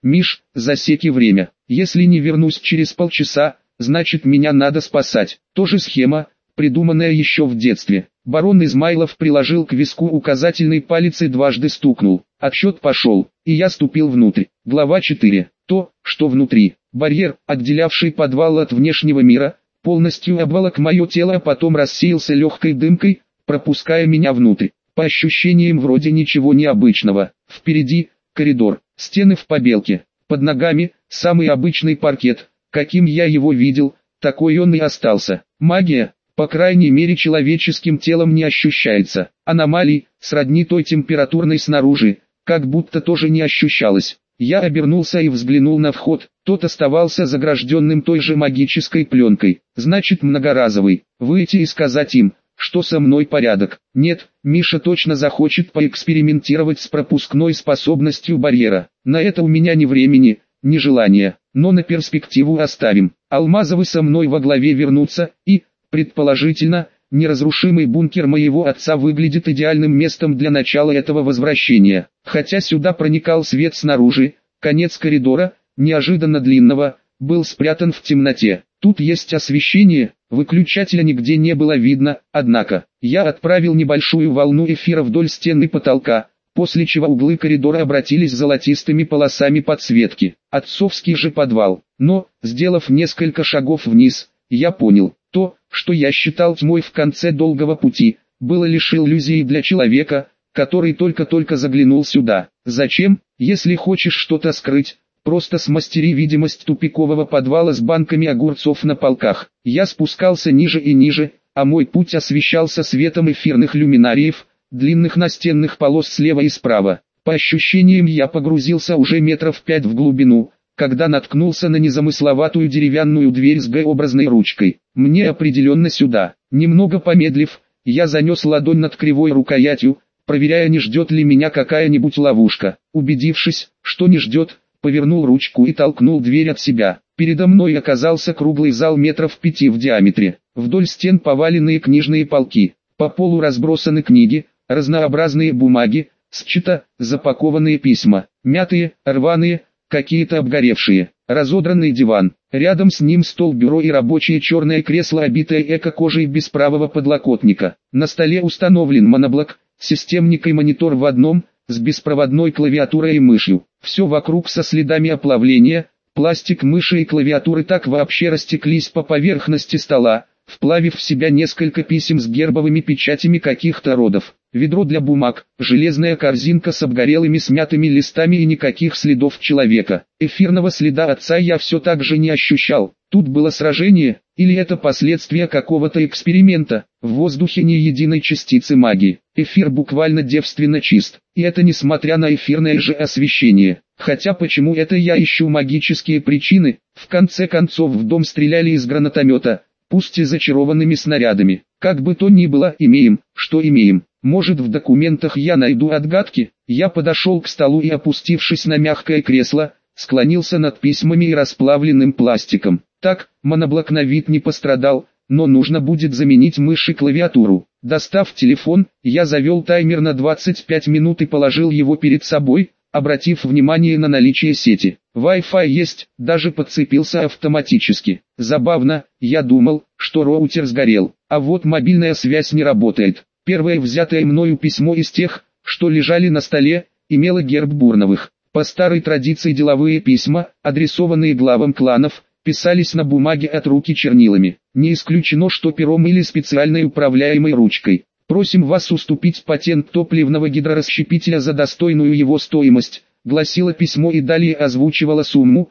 Миш, засеки время. Если не вернусь через полчаса, значит меня надо спасать. Тоже схема, придуманная еще в детстве. Барон Измайлов приложил к виску указательный палец и дважды стукнул. Отсчет пошел, и я ступил внутрь. Глава 4. То, что внутри. Барьер, отделявший подвал от внешнего мира, полностью обволок мое тело, а потом рассеялся легкой дымкой, пропуская меня внутрь. По ощущениям вроде ничего необычного. Впереди коридор, стены в побелке. Под ногами самый обычный паркет, каким я его видел, такой он и остался. Магия, по крайней мере человеческим телом не ощущается. Аномалий, сродни той температурной снаружи, как будто тоже не ощущалось. Я обернулся и взглянул на вход, тот оставался загражденным той же магической пленкой. Значит многоразовый. Выйти и сказать им, что со мной порядок. Нет, Миша точно захочет поэкспериментировать с пропускной способностью барьера. На это у меня ни времени, ни желания, но на перспективу оставим. Алмазовы со мной во главе вернутся, и, предположительно, неразрушимый бункер моего отца выглядит идеальным местом для начала этого возвращения. Хотя сюда проникал свет снаружи, конец коридора, неожиданно длинного, был спрятан в темноте. Тут есть освещение, выключателя нигде не было видно, однако, я отправил небольшую волну эфира вдоль стен и потолка, после чего углы коридора обратились золотистыми полосами подсветки. Отцовский же подвал. Но, сделав несколько шагов вниз, я понял, то, что я считал тьмой в конце долгого пути, было лишь иллюзией для человека, который только-только заглянул сюда. Зачем, если хочешь что-то скрыть? Просто смастери видимость тупикового подвала с банками огурцов на полках. Я спускался ниже и ниже, а мой путь освещался светом эфирных люминариев, длинных настенных полос слева и справа. По ощущениям я погрузился уже метров 5 в глубину, когда наткнулся на незамысловатую деревянную дверь с Г-образной ручкой. Мне определенно сюда. Немного помедлив, я занес ладонь над кривой рукоятью, проверяя, не ждет ли меня какая-нибудь ловушка. Убедившись, что не ждет, повернул ручку и толкнул дверь от себя. Передо мной оказался круглый зал метров 5 в диаметре. Вдоль стен поваленные книжные полки. По полу разбросаны книги, разнообразные бумаги, счета, запакованные письма, мятые, рваные, какие-то обгоревшие, разодранный диван. Рядом с ним стол-бюро и рабочее черное кресло, обитое эко-кожей без правого подлокотника. На столе установлен моноблок, системник и монитор в одном, с беспроводной клавиатурой и мышью. Все вокруг со следами оплавления, пластик мыши и клавиатуры так вообще растеклись по поверхности стола, вплавив в себя несколько писем с гербовыми печатями каких-то родов. Ведро для бумаг, железная корзинка с обгорелыми смятыми листами и никаких следов человека. Эфирного следа отца я все так же не ощущал. Тут было сражение, или это последствия какого-то эксперимента. В воздухе ни единой частицы магии. Эфир буквально девственно чист. И это несмотря на эфирное же освещение. Хотя почему это я ищу магические причины? В конце концов в дом стреляли из гранатомета, пусть и зачарованными снарядами. Как бы то ни было, имеем, что имеем. Может, в документах я найду отгадки? Я подошел к столу и, опустившись на мягкое кресло, склонился над письмами и расплавленным пластиком. Так, моноблок на вид не пострадал, но нужно будет заменить мышь и клавиатуру. Достав телефон, я завел таймер на 25 минут и положил его перед собой, обратив внимание на наличие сети. Wi-Fi есть, даже подцепился автоматически. Забавно, я думал, что роутер сгорел, а вот мобильная связь не работает. Первое взятое мною письмо из тех, что лежали на столе, имело герб Бурновых. По старой традиции деловые письма, адресованные главам кланов, писались на бумаге от руки чернилами. Не исключено, что пером или специальной управляемой ручкой. Просим вас уступить патент топливного гидрорасщепителя за достойную его стоимость, гласило письмо и далее озвучивало сумму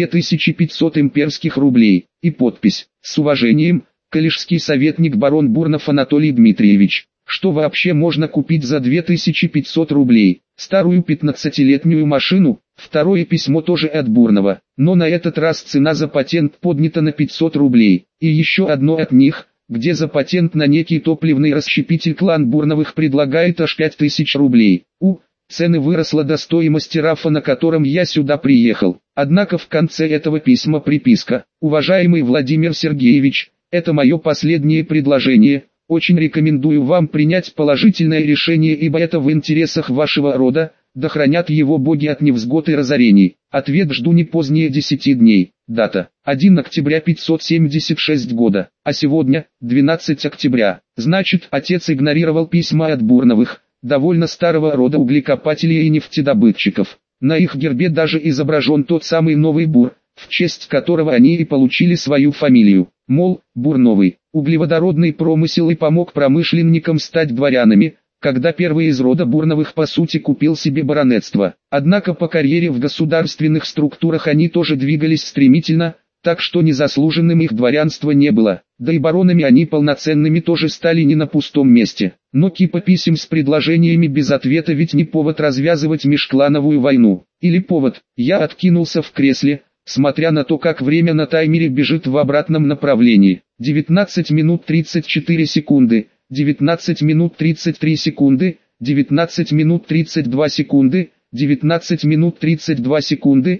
2500 имперских рублей и подпись: с уважением, коллежский советник барон Бурнов Анатолий Дмитриевич. Что вообще можно купить за 2500 рублей? Старую 15-летнюю машину? Второе письмо тоже от Бурнова, но на этот раз цена за патент поднята на 500 рублей. И еще одно от них, где за патент на некий топливный расщепитель клан Бурновых предлагает аж 5000 рублей. Цены выросла до стоимости рафа, на котором я сюда приехал. Однако в конце этого письма приписка: «Уважаемый Владимир Сергеевич, это мое последнее предложение. Очень рекомендую вам принять положительное решение, ибо это в интересах вашего рода, Да хранят его боги от невзгод и разорений. Ответ жду не позднее 10 дней. Дата: 1 октября 576 года, а сегодня 12 октября. Значит, отец игнорировал письма от Бурновых, довольно старого рода углекопателей и нефтедобытчиков. На их гербе даже изображен тот самый Новый Бур, в честь которого они и получили свою фамилию. Мол, Бурновый, углеводородный промысел и помог промышленникам стать дворянами, когда первый из рода Бурновых по сути купил себе баронетство. Однако по карьере в государственных структурах они тоже двигались стремительно, так что незаслуженным их дворянства не было. Да и баронами они полноценными тоже стали не на пустом месте. Но кипа писем с предложениями без ответа ведь не повод развязывать межклановую войну. Или повод. Я откинулся в кресле, смотря на то, как время на таймере бежит в обратном направлении. 19 минут 34 секунды, 19 минут 33 секунды, 19 минут 32 секунды, 19 минут 32 секунды,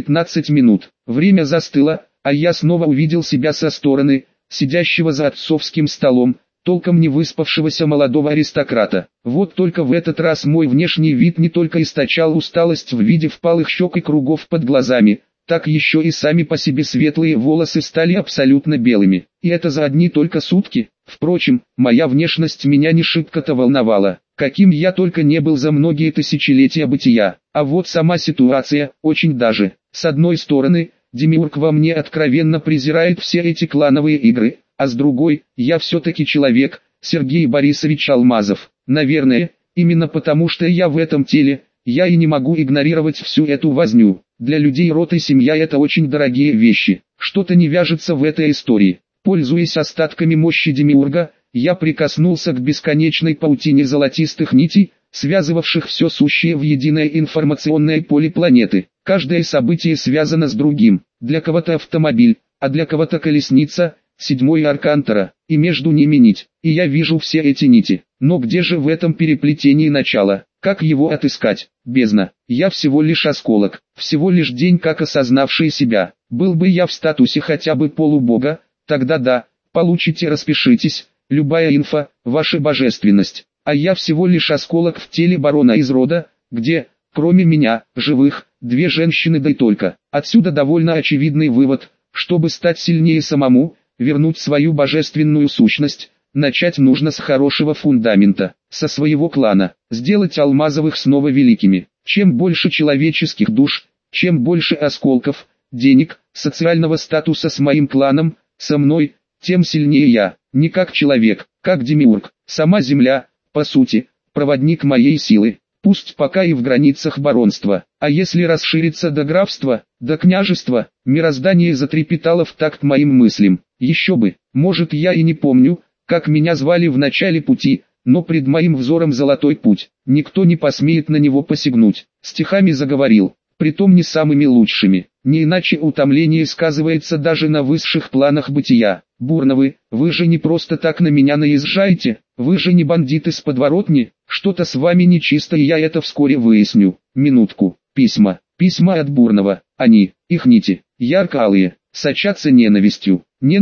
19 минут. Время застыло, а я снова увидел себя со стороны, сидящего за отцовским столом, толком не выспавшегося молодого аристократа. Вот только в этот раз мой внешний вид не только источал усталость в виде впалых щек и кругов под глазами, так еще и сами по себе светлые волосы стали абсолютно белыми. И это за одни только сутки. Впрочем, моя внешность меня не шибко-то волновала, каким я только не был за многие тысячелетия бытия. А вот сама ситуация, очень даже. С одной стороны, Демиург во мне откровенно презирает все эти клановые игры, а с другой, я все-таки человек, Сергей Борисович Алмазов. Наверное, именно потому что я в этом теле, я и не могу игнорировать всю эту возню. Для людей род и семья это очень дорогие вещи. Что-то не вяжется в этой истории. Пользуясь остатками мощи Демиурга, я прикоснулся к бесконечной паутине золотистых нитей, связывавших все сущее в единое информационное поле планеты. Каждое событие связано с другим. Для кого-то автомобиль, а для кого-то колесница, седьмой аркан Тора, и между ними нить. И я вижу все эти нити. Но где же в этом переплетении начало? Как его отыскать? Бездна. Я всего лишь осколок, всего лишь день как осознавший себя. Был бы я в статусе хотя бы полубога, тогда да, получите, распишитесь, любая инфа, ваша божественность. А я всего лишь осколок в теле барона из рода, где, кроме меня, живых, две женщины да и только. Отсюда довольно очевидный вывод: чтобы стать сильнее самому, вернуть свою божественную сущность, начать нужно с хорошего фундамента, со своего клана, сделать Алмазовых снова великими. Чем больше человеческих душ, чем больше осколков, денег, социального статуса с моим кланом, со мной, тем сильнее я, не как человек, как Демиург, сама земля, по сути, проводник моей силы, пусть пока и в границах баронства, а если расшириться до графства, до княжества, мироздание затрепетало в такт моим мыслям. Еще бы, может, я и не помню, как меня звали в начале пути, но пред моим взором золотой путь, никто не посмеет на него посягнуть. Стихами заговорил, притом не самыми лучшими, не иначе утомление сказывается даже на высших планах бытия. Бурновы, вы же не просто так на меня наезжаете, вы же не бандиты с подворотни, что-то с вами нечисто, и я это вскоре выясню. Минутку, письма от Бурнова, они, их нити, ярко-алые, сочатся ненавистью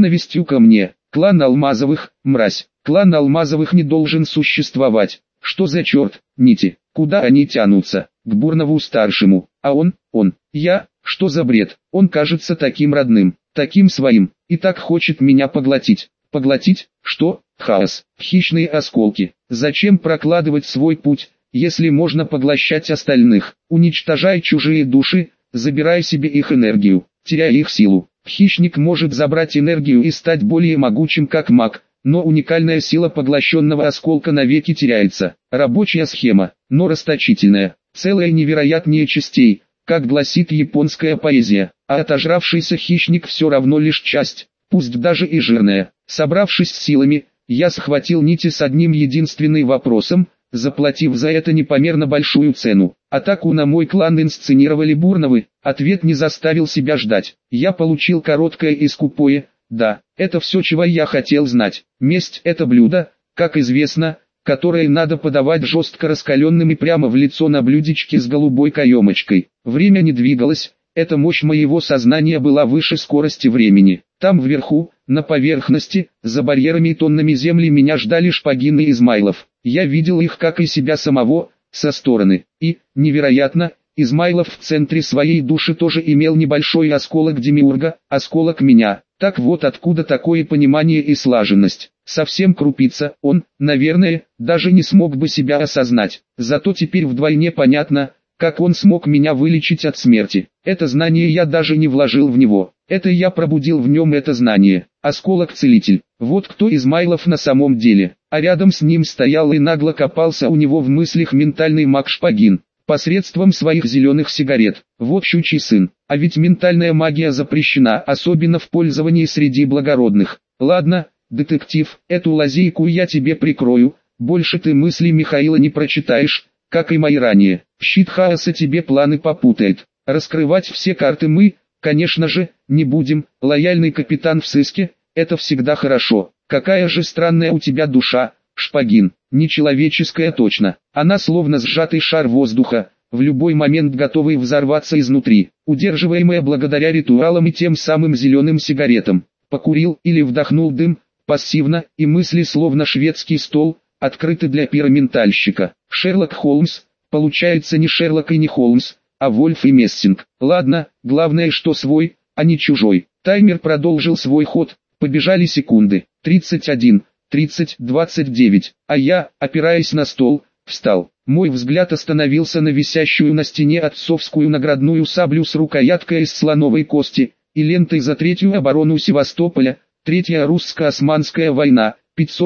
ко мне. Клан Алмазовых, мразь, клан Алмазовых не должен существовать. Что за черт, нити, куда они тянутся? К Бурнову-старшему, а он, я, что за бред? Он кажется таким родным, таким своим, и так хочет меня поглотить. Поглотить? Что? Хаос, хищные осколки. Зачем прокладывать свой путь, если можно поглощать остальных? Уничтожай чужие души, забирай себе их энергию, теряй их силу. Хищник может забрать энергию и стать более могучим как маг, но уникальная сила поглощенного осколка навеки теряется. Рабочая схема, но расточительная, целая невероятнее частей, как гласит японская поэзия, а отожравшийся хищник все равно лишь часть, пусть даже и жирная. Собравшись с силами, я схватил нити с одним единственным вопросом, заплатив за это непомерно большую цену. Атаку на мой клан инсценировали Бурновы, ответ не заставил себя ждать. Я получил короткое и скупое: да, это все, чего я хотел знать. Месть — это блюдо, как известно, которое надо подавать жестко раскаленным и прямо в лицо на блюдечке с голубой каемочкой. Время не двигалось, эта мощь моего сознания была выше скорости времени. Там вверху, на поверхности, за барьерами и тоннами земли меня ждали Шпагин и Измайлов. Я видел их, как и себя самого, со стороны. И, невероятно, Измайлов в центре своей души тоже имел небольшой осколок демиурга, осколок меня. Так вот откуда такое понимание и слаженность. Совсем крупица, он, наверное, даже не смог бы себя осознать. Зато теперь вдвойне понятно, как он смог меня вылечить от смерти. Это знание я даже не вложил в него. Это я пробудил в нем это знание. Осколок-целитель. Вот кто Измайлов на самом деле. А рядом с ним стоял и нагло копался у него в мыслях ментальный маг Шпагин. Посредством своих зеленых сигарет. Вот щучий сын. А ведь ментальная магия запрещена, особенно в пользовании среди благородных. Ладно, детектив, эту лазейку я тебе прикрою. Больше ты мысли Михаила не прочитаешь, как и мои ранее. Щит хаоса тебе планы попутает. Раскрывать все карты мы, конечно же, не будем. Лояльный капитан в сыске, это всегда хорошо. Какая же странная у тебя душа, Шпагин. Нечеловеческая точно. Она словно сжатый шар воздуха, в любой момент готовый взорваться изнутри, удерживаемая благодаря ритуалам и тем самым зеленым сигаретам. Покурил или вдохнул дым, пассивно, и мысли словно шведский стол, открыты для пироментальщика. Шерлок Холмс, получается не Шерлок и не Холмс, а Вольф и Мессинг. Ладно, главное что свой, а не чужой. Таймер продолжил свой ход, побежали секунды. 31, 30, 29, а я, опираясь на стол, встал. Мой взгляд остановился на висящую на стене отцовскую наградную саблю с рукояткой из слоновой кости и лентой за третью оборону Севастополя, Третья русско-османская война,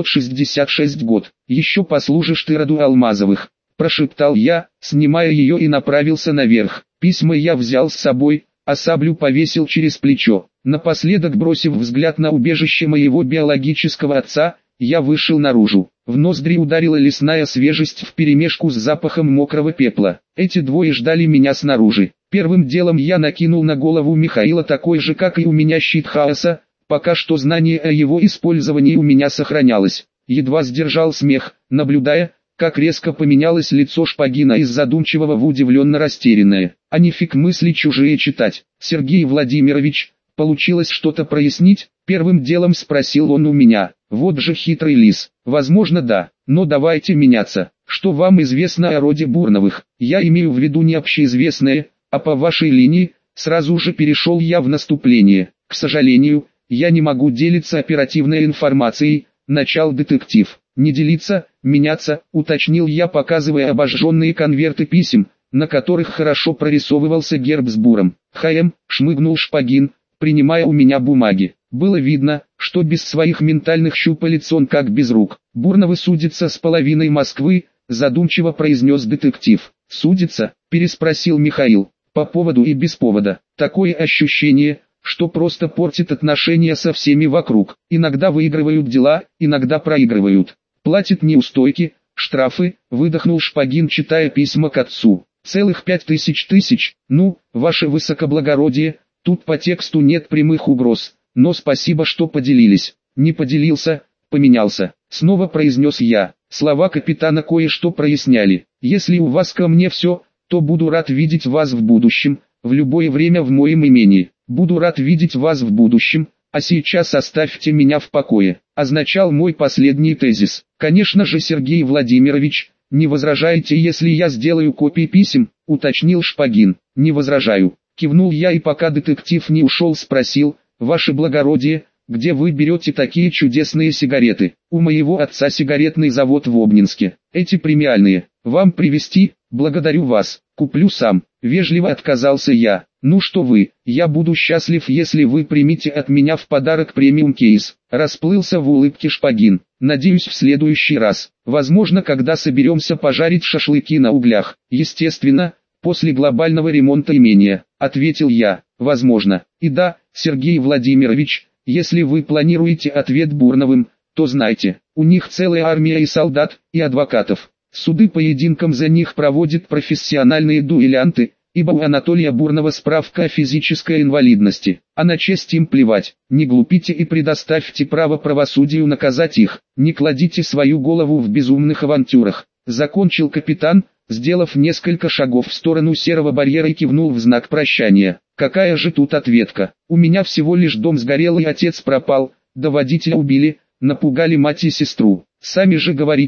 566 год. Еще послужишь ты роду Алмазовых, прошептал я, снимая ее и направился наверх. Письма я взял с собой, а саблю повесил через плечо. Напоследок бросив взгляд на убежище моего биологического отца, я вышел наружу. В ноздри ударила лесная свежесть вперемешку с запахом мокрого пепла. Эти двое ждали меня снаружи. Первым делом я накинул на голову Михаила такой же, как и у меня, щит хаоса. Пока что знание о его использовании у меня сохранялось. Едва сдержал смех, наблюдая, как резко поменялось лицо Шпагина из задумчивого в удивленно растерянное. А нифиг мысли чужие читать. Сергей Владимирович, получилось что-то прояснить? Первым делом спросил он у меня. Вот же хитрый лис. Возможно, да, но давайте меняться. Что вам известно о роде Бурновых? Я имею в виду не общеизвестное, а по вашей линии. Сразу же перешел я в наступление. К сожалению, я не могу делиться оперативной информацией, начал детектив. Не делиться, меняться, уточнил я, показывая обожженные конверты писем, на которых хорошо прорисовывался герб с буром. Шмыгнул Шпагин, принимая у меня бумаги. Было видно, что без своих ментальных щупалец он как без рук. Бурновы судятся с половиной Москвы, задумчиво произнес детектив. Судится? Переспросил Михаил. По поводу и без повода. Такое ощущение, что просто портит отношения со всеми вокруг. Иногда выигрывают дела, иногда проигрывают. Платит неустойки, штрафы, выдохнул Шпагин, читая письма к отцу. Целых 5000. Ну, ваше высокоблагородие, тут по тексту нет прямых угроз, но спасибо, что поделились. Не поделился, поменялся. Снова произнес я. Слова капитана кое-что проясняли. Если у вас ко мне все, то буду рад видеть вас в будущем, в любое время в моем имении. Буду рад видеть вас в будущем, а сейчас оставьте меня в покое, означал мой последний тезис. Конечно же, Сергей Владимирович, не возражаете, если я сделаю копии писем, уточнил Шпагин. Не возражаю, кивнул я, и пока детектив не ушел, спросил: ваше благородие, где вы берете такие чудесные сигареты? У моего отца сигаретный завод в Обнинске. Эти премиальные, вам привезти? Благодарю вас, куплю сам. Вежливо отказался я. Ну что вы, я буду счастлив, если вы примете от меня в подарок премиум кейс. Расплылся в улыбке Шпагин. Надеюсь, в следующий раз. Возможно, когда соберемся пожарить шашлыки на углях. Естественно, после глобального ремонта имения, ответил я. Возможно. И да, Сергей Владимирович, если вы планируете ответ Бурновым, то знайте, у них целая армия и солдат, и адвокатов. Суды поединкам за них проводят профессиональные дуэлянты, ибо у Анатолия Бурнова справка о физической инвалидности, а на честь им плевать. Не глупите и предоставьте право правосудию наказать их, не кладите свою голову в безумных авантюрах. Закончил капитан, сделав несколько шагов в сторону серого барьера, и кивнул в знак прощания. Какая же тут ответка? У меня всего лишь дом сгорел и отец пропал, да водителя убили, напугали мать и сестру. Сами же говорите,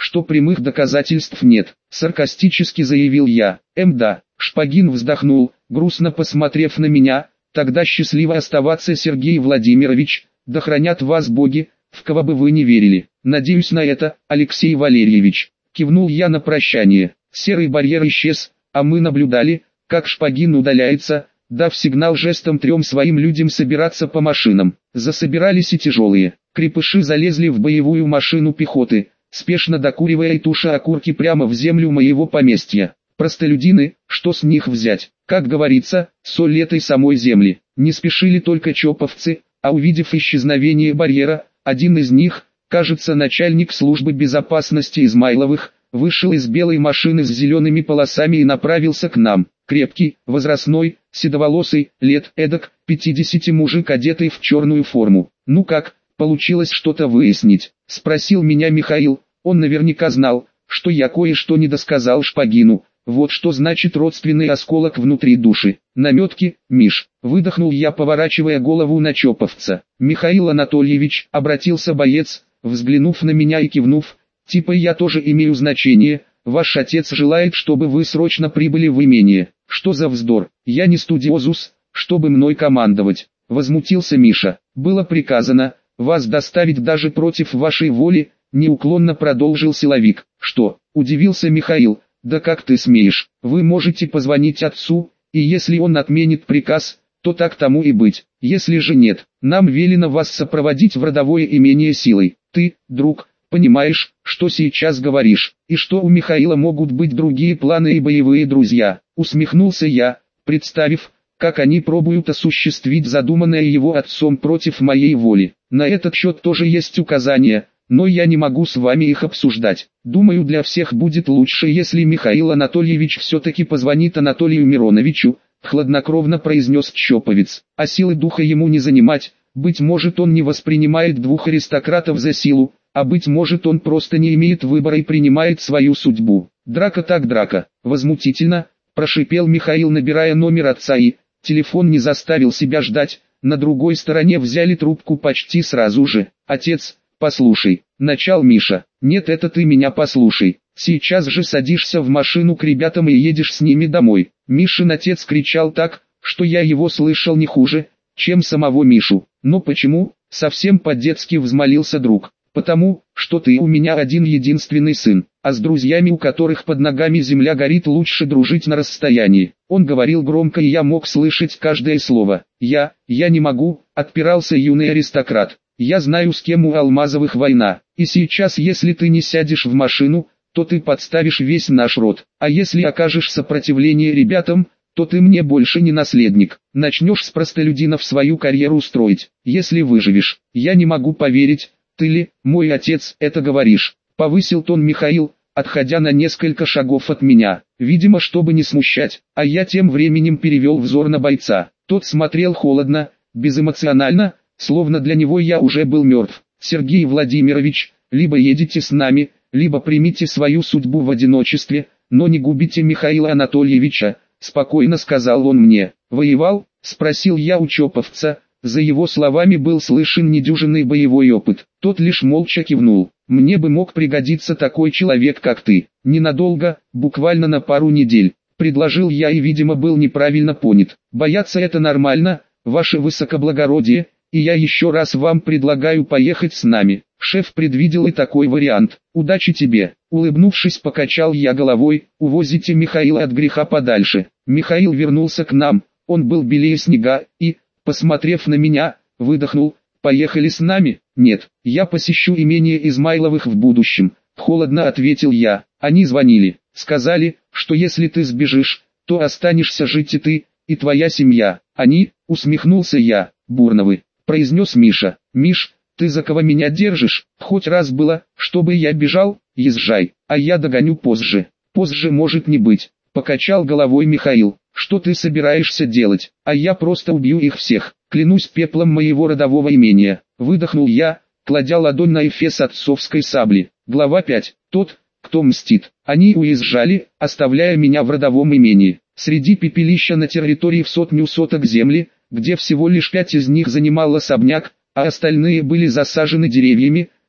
что прямых доказательств нет, саркастически заявил я. Да, Шпагин вздохнул, грустно посмотрев на меня. Тогда счастливо оставаться, Сергей Владимирович, да хранят вас боги, в кого бы вы не верили. Надеюсь на это, Алексей Валерьевич. Кивнул я на прощание. Серый барьер исчез, а мы наблюдали, как Шпагин удаляется, дав сигнал жестом 3 своим людям собираться по машинам. Засобирались и тяжелые. Крепыши залезли в боевую машину пехоты, спешно докуривая и туша окурки прямо в землю моего поместья. Простолюдины, что с них взять? Как говорится, соль этой самой земли. Не спешили только чоповцы, а увидев исчезновение барьера, один из них, кажется начальник службы безопасности Измайловых, вышел из белой машины с зелеными полосами и направился к нам. Крепкий, возрастной, седоволосый, лет эдак 50 мужик, одетый в черную форму. «Ну как, получилось что-то выяснить?» — спросил меня Михаил. Он наверняка знал, что я кое-что не досказал Шпагину. Вот что значит родственный осколок внутри души. Наметки, Миш, выдохнул я, поворачивая голову на чоповца. Михаил Анатольевич, обратился боец, взглянув на меня и кивнув, типа я тоже имею значение, ваш отец желает, чтобы вы срочно прибыли в имение. Что за вздор, я не студиозус, чтобы мной командовать, возмутился Миша. Было приказано, вас доставить даже против вашей воли, неуклонно продолжил силовик. Что, удивился Михаил. Да как ты смеешь, вы можете позвонить отцу, и если он отменит приказ, то так тому и быть. Если же нет, нам велено вас сопроводить в родовое имение силой. Ты, друг, понимаешь, что сейчас говоришь, и что у Михаила могут быть другие планы и боевые друзья. Усмехнулся я, представив, как они пробуют осуществить задуманное его отцом против моей воли. На этот счет тоже есть указания, но я не могу с вами их обсуждать. Думаю, для всех будет лучше, если Михаил Анатольевич все-таки позвонит Анатолию Мироновичу, хладнокровно произнес чоповец. А силы духа ему не занимать, быть может он не воспринимает 2 аристократов за силу, а быть может он просто не имеет выбора и принимает свою судьбу. Драка так драка, возмутительно, прошипел Михаил, набирая номер отца, и телефон не заставил себя ждать, на другой стороне взяли трубку почти сразу же. Отец, послушай, начал Миша. Нет, это ты меня послушай. Сейчас же садишься в машину к ребятам и едешь с ними домой. Мишин отец кричал так, что я его слышал не хуже, чем самого Мишу. Но почему? Совсем по-детски взмолился друг. Потому, что ты у меня один единственный сын, а с друзьями, у которых под ногами земля горит, лучше дружить на расстоянии. Он говорил громко, и я мог слышать каждое слово. Я не могу, отпирался юный аристократ. Я знаю, с кем у Алмазовых война, и сейчас, если ты не сядешь в машину, то ты подставишь весь наш род, а если окажешь сопротивление ребятам, то ты мне больше не наследник. Начнешь с простолюдинов свою карьеру строить, если выживешь. Я не могу поверить, ты ли, мой отец, это говоришь? Повысил тон Михаил, отходя на несколько шагов от меня, видимо, чтобы не смущать, а я тем временем перевел взор на бойца. Тот смотрел холодно, безэмоционально, словно для него я уже был мертв. Сергей Владимирович, либо едете с нами, либо примите свою судьбу в одиночестве, но не губите Михаила Анатольевича, спокойно сказал он мне. Воевал? Спросил я у чоповца. За его словами был слышен недюжинный боевой опыт. Тот лишь молча кивнул. Мне бы мог пригодиться такой человек, как ты. Ненадолго, буквально на пару недель. Предложил я и, видимо, был неправильно понят. Бояться это нормально, ваше высокоблагородие, и я еще раз вам предлагаю поехать с нами. Шеф предвидел и такой вариант. Удачи тебе. Улыбнувшись, покачал я головой. Увозите Михаила от греха подальше. Михаил вернулся к нам. Он был белее снега и, посмотрев на меня, выдохнул. Поехали с нами? Нет, я посещу имение Измайловых в будущем. Холодно ответил я. Они звонили. Сказали, что если ты сбежишь, то останешься жить и ты, и твоя семья. Они, усмехнулся я. Бурновы, произнес Миша. Миш, ты за кого меня держишь? Хоть раз было, чтобы я бежал? Езжай, а я догоню позже. Позже может не быть. Покачал головой Михаил. Что ты собираешься делать? А я просто убью их всех. Клянусь пеплом моего родового имения. Выдохнул я, кладя ладонь на эфес отцовской сабли. Глава 5. Тот, кто мстит. Они уезжали, оставляя меня в родовом имении. Среди пепелища на территории в 100 соток земли, где всего лишь 5 из них занимал особняк, а остальные были засажены деревьями,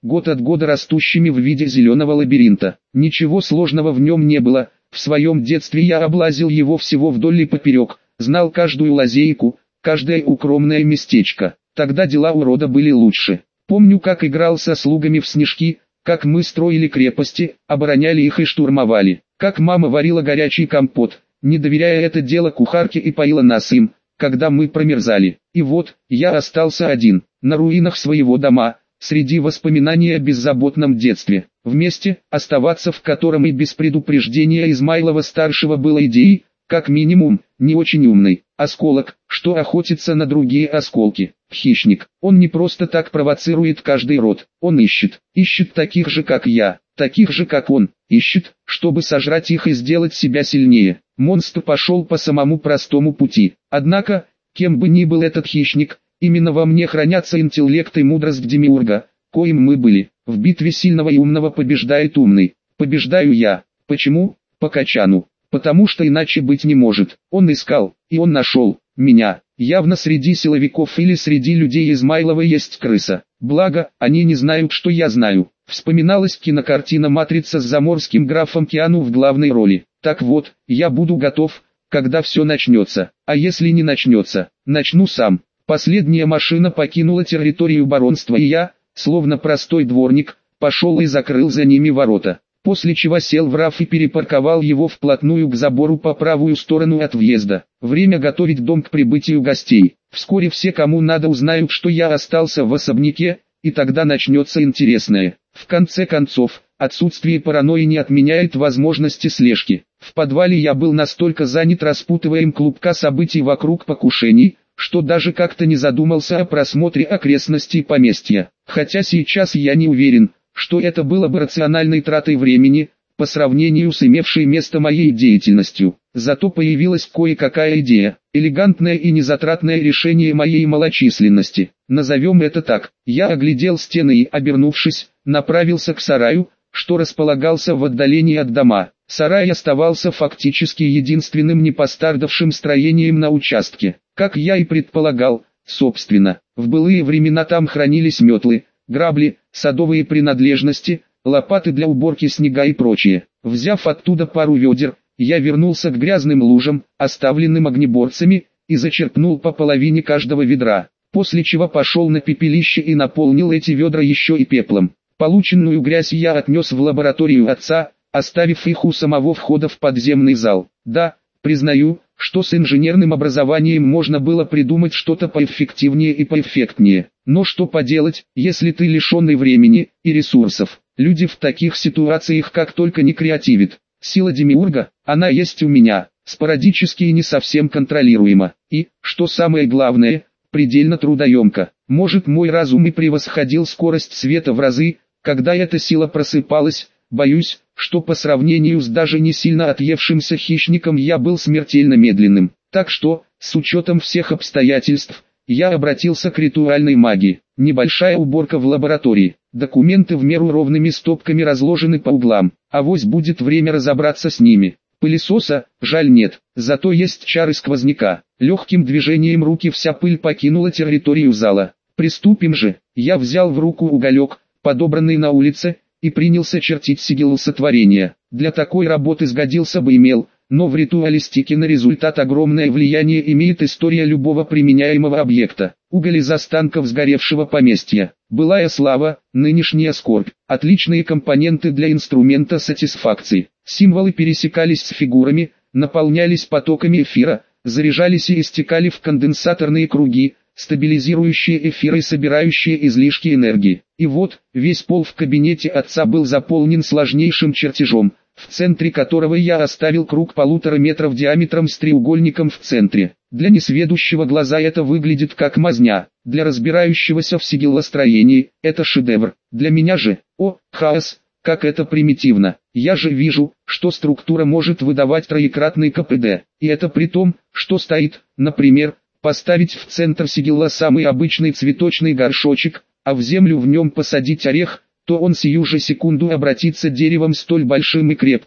год от года растущими в виде зеленого лабиринта. Ничего сложного в нем не было, в своем детстве я облазил его всего вдоль и поперек, знал каждую лазейку, каждое укромное местечко. Тогда дела у рода были лучше. Помню, как играл со слугами в снежки, как мы строили крепости, обороняли их и штурмовали, как мама варила горячий компот, не доверяя это дело кухарке, и поила нас им, когда мы промерзали. И вот, я остался один, на руинах своего дома, среди воспоминаний о беззаботном детстве, в месте, оставаться в котором и без предупреждения Измайлова-старшего было идеей, как минимум, не очень умный. Осколок, что охотится на другие осколки. Хищник. Он не просто так провоцирует каждый род. Он ищет таких же, как я, таких же, как он. Ищет, чтобы сожрать их и сделать себя сильнее. Монстр пошел по самому простому пути. Однако, кем бы ни был этот хищник, именно во мне хранятся интеллект и мудрость Демиурга, коим мы были. В битве сильного и умного побеждает умный. Побеждаю я. Почему? По Качану. Потому что иначе быть не может. Он искал, и он нашел меня. Явно среди силовиков или среди людей Измайлова есть крыса. Благо, они не знают, что я знаю. Вспоминалась кинокартина «Матрица» с заморским графом Киану в главной роли. Так вот, я буду готов, когда все начнется. А если не начнется, начну сам. Последняя машина покинула территорию баронства, и я, словно простой дворник, пошел и закрыл за ними ворота. После чего сел в РАФ и перепарковал его вплотную к забору по правую сторону от въезда. Время готовить дом к прибытию гостей. Вскоре все, кому надо, узнают, что я остался в особняке, и тогда начнется интересное. В конце концов, отсутствие паранойи не отменяет возможности слежки. В подвале я был настолько занят распутыванием клубка событий вокруг покушений, что даже как-то не задумался о просмотре окрестностей поместья. Хотя сейчас я не уверен, что это было бы рациональной тратой времени, по сравнению с имевшей место моей деятельностью. Зато появилась кое-какая идея, элегантное и незатратное решение моей малочисленности. Назовем это так. Я оглядел стены и, обернувшись, направился к сараю, что располагался в отдалении от дома. Сарай оставался фактически единственным непострадавшим строением на участке. Как я и предполагал, собственно, в былые времена там хранились метлы, грабли, садовые принадлежности, лопаты для уборки снега и прочее. Взяв оттуда пару ведер, я вернулся к грязным лужам, оставленным огнеборцами, и зачерпнул по половине каждого ведра, после чего пошел на пепелище и наполнил эти ведра еще и пеплом. Полученную грязь я отнес в лабораторию отца, оставив их у самого входа в подземный зал. Да, признаю, что с инженерным образованием можно было придумать что-то поэффективнее и поэффектнее. Но что поделать, если ты лишенный времени и ресурсов? Люди в таких ситуациях как только не креативят. Сила Демиурга, она есть у меня, спорадически и не совсем контролируема. И, что самое главное, предельно трудоемко. Может, мой разум и превосходил скорость света в разы, когда эта сила просыпалась. Боюсь, что по сравнению с даже не сильно отъевшимся хищником я был смертельно медленным. Так что, с учетом всех обстоятельств, я обратился к ритуальной магии. Небольшая уборка в лаборатории. Документы в меру ровными стопками разложены по углам. Авось будет время разобраться с ними. Пылесоса, жаль, нет. Зато есть чары сквозняка. Легким движением руки вся пыль покинула территорию зала. Приступим же. Я взял в руку уголек, подобранный на улице, и принялся чертить сигилу сотворения. Для такой работы сгодился бы имел, но в ритуалистике на результат огромное влияние имеет история любого применяемого объекта. Уголь из останков сгоревшего поместья, былая слава, нынешняя скорбь, отличные компоненты для инструмента сатисфакции. Символы пересекались с фигурами, наполнялись потоками эфира, заряжались и истекали в конденсаторные круги, стабилизирующие эфир и собирающие излишки энергии. И вот, весь пол в кабинете отца был заполнен сложнейшим чертежом, в центре которого я оставил круг 1,5 метра диаметром с треугольником в центре. Для несведущего глаза это выглядит как мазня, для разбирающегося в сигиллостроении это шедевр. Для меня же, хаос, как это примитивно. Я же вижу, что структура может выдавать троекратный КПД, и это при том, что стоит, например, поставить в центр сигилла самый обычный цветочный горшочек, а в землю в нем посадить орех, то он сию же секунду обратится деревом столь большим и крепким,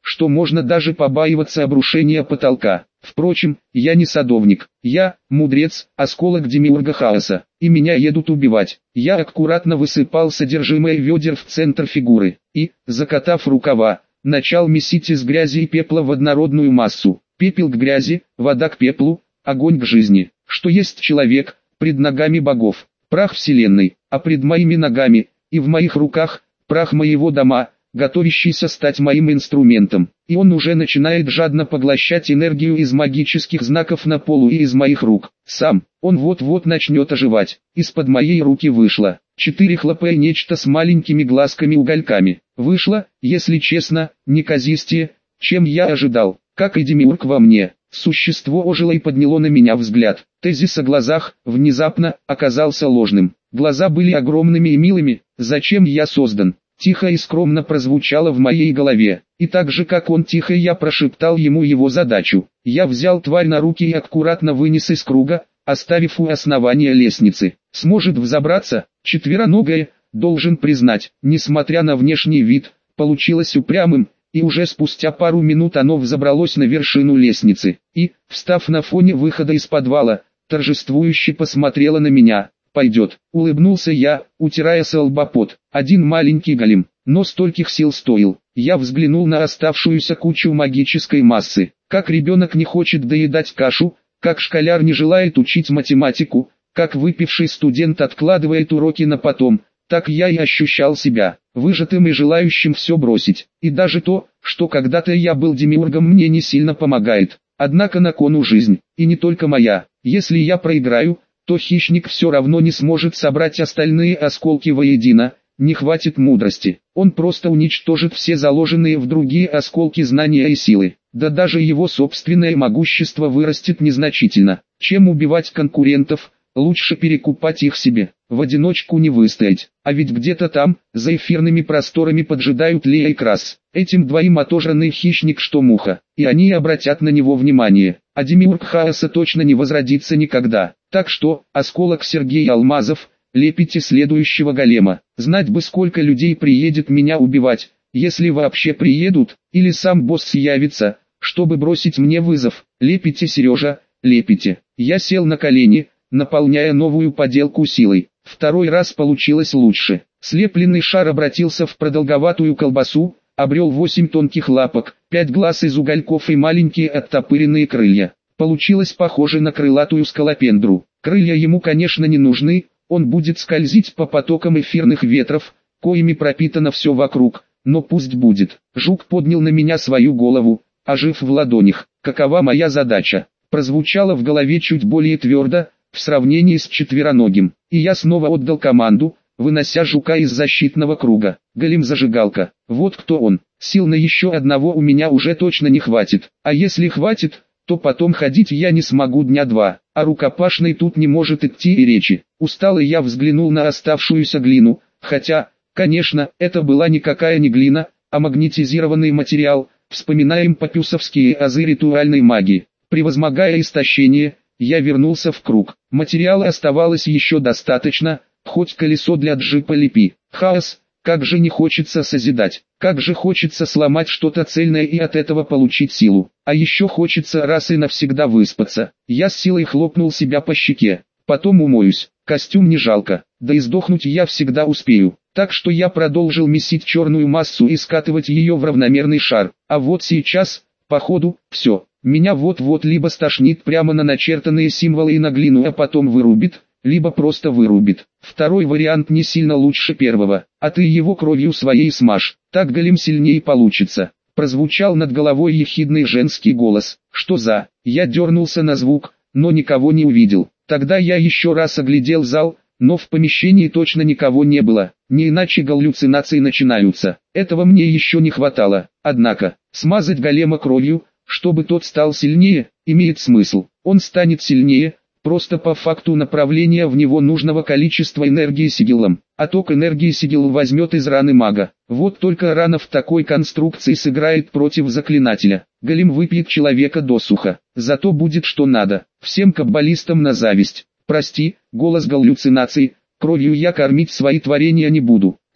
что можно даже побаиваться обрушения потолка. Впрочем, я не садовник, я мудрец, осколок демиурга хаоса, и меня едут убивать. Я аккуратно высыпал содержимое ведер в центр фигуры, и, закатав рукава, начал месить из грязи и пепла в однородную массу. Пепел к грязи, вода к пеплу, огонь к жизни. Что есть человек, пред ногами богов, прах вселенной, а пред моими ногами, и в моих руках, прах моего дома, готовящийся стать моим инструментом, и он уже начинает жадно поглощать энергию из магических знаков на полу и из моих рук. Сам, он вот-вот начнет оживать. Из-под моей руки вышло 4 хлопая нечто с маленькими глазками-угольками. Вышло, если честно, неказистее, чем я ожидал, как и демиург во мне. Существо ожило и подняло на меня взгляд. Тезис о глазах, внезапно, оказался ложным. Глаза были огромными и милыми, зачем я создан? Тихо и скромно прозвучало в моей голове, и так же как он тихо, я прошептал ему его задачу. Я взял тварь на руки и аккуратно вынес из круга, оставив у основания лестницы. Сможет взобраться, четвероногая, должен признать, несмотря на внешний вид, получилось упрямым, и уже спустя пару минут оно взобралось на вершину лестницы, и, встав на фоне выхода из подвала, торжествующе посмотрело на меня. «Пойдет», — улыбнулся я, утирая со лба пот. Один маленький голем, но стольких сил стоил. Я взглянул на оставшуюся кучу магической массы. Как ребенок не хочет доедать кашу, как школяр не желает учить математику, как выпивший студент откладывает уроки на потом, так я и ощущал себя, выжатым и желающим все бросить. И даже то, что когда-то я был демиургом, мне не сильно помогает. Однако на кону жизнь, и не только моя. Если я проиграю, то хищник все равно не сможет собрать остальные осколки воедино, не хватит мудрости. Он просто уничтожит все заложенные в другие осколки знания и силы. Да даже его собственное могущество вырастет незначительно. Чем убивать конкурентов, лучше перекупать их себе. В одиночку не выстоять. А ведь где-то там, за эфирными просторами поджидают Лея и Крас. Этим двоим отожранный хищник что муха. И они обратят на него внимание. А демиург хаоса точно не возродится никогда. Так что, осколок Сергей Алмазов, лепите следующего голема. Знать бы, сколько людей приедет меня убивать, если вообще приедут, или сам босс явится, чтобы бросить мне вызов. Лепите, Сережа, лепите. Я сел на колени, наполняя новую поделку силой. Второй раз получилось лучше. Слепленный шар обратился в продолговатую колбасу, обрел 8 тонких лапок, 5 глаз из угольков и маленькие оттопыренные крылья. Получилось похоже на крылатую скалопендру. Крылья ему, конечно, не нужны, он будет скользить по потокам эфирных ветров, коими пропитано все вокруг, но пусть будет. Жук поднял на меня свою голову, ожив в ладонях. Какова моя задача? Прозвучало в голове чуть более твердо, в сравнении с четвероногим, и я снова отдал команду, вынося жука из защитного круга. Голем-зажигалка, вот кто он. Сил на еще одного у меня уже точно не хватит, а если хватит, то потом ходить я не смогу дня два, а рукопашной тут не может идти и речи. Устало я взглянул на оставшуюся глину, хотя, конечно, это была никакая не глина, а магнетизированный материал. Вспоминаем папюсовские азы ритуальной магии. Превозмогая истощение, я вернулся в круг. Материала оставалось еще достаточно, хоть колесо для джипа лепи. Хаос, как же не хочется созидать, как же хочется сломать что-то цельное и от этого получить силу. А еще хочется раз и навсегда выспаться. Я с силой хлопнул себя по щеке. Потом умоюсь, костюм не жалко, да и сдохнуть я всегда успею. Так что я продолжил месить черную массу и скатывать ее в равномерный шар. А вот сейчас, походу, все. Меня вот-вот либо стошнит прямо на начертанные символы и на глину, а потом вырубит, либо просто вырубит. Второй вариант не сильно лучше первого, а ты его кровью своей смажь, так голем сильнее получится. Прозвучал над головой ехидный женский голос. Что за? Я дернулся на звук, но никого не увидел. Тогда я еще раз оглядел зал, но в помещении точно никого не было. Не иначе галлюцинации начинаются. Этого мне еще не хватало. Однако, смазать голема кровью, чтобы тот стал сильнее, имеет смысл. Он станет сильнее, просто по факту направления в него нужного количества энергии сигилом. А ток энергии сигил возьмет из раны мага. Вот только рана в такой конструкции сыграет против заклинателя. Голем выпьет человека досуха. Зато будет что надо. Всем каббалистам на зависть. Прости, голос галлюцинаций, кровью я кормить свои творения не буду.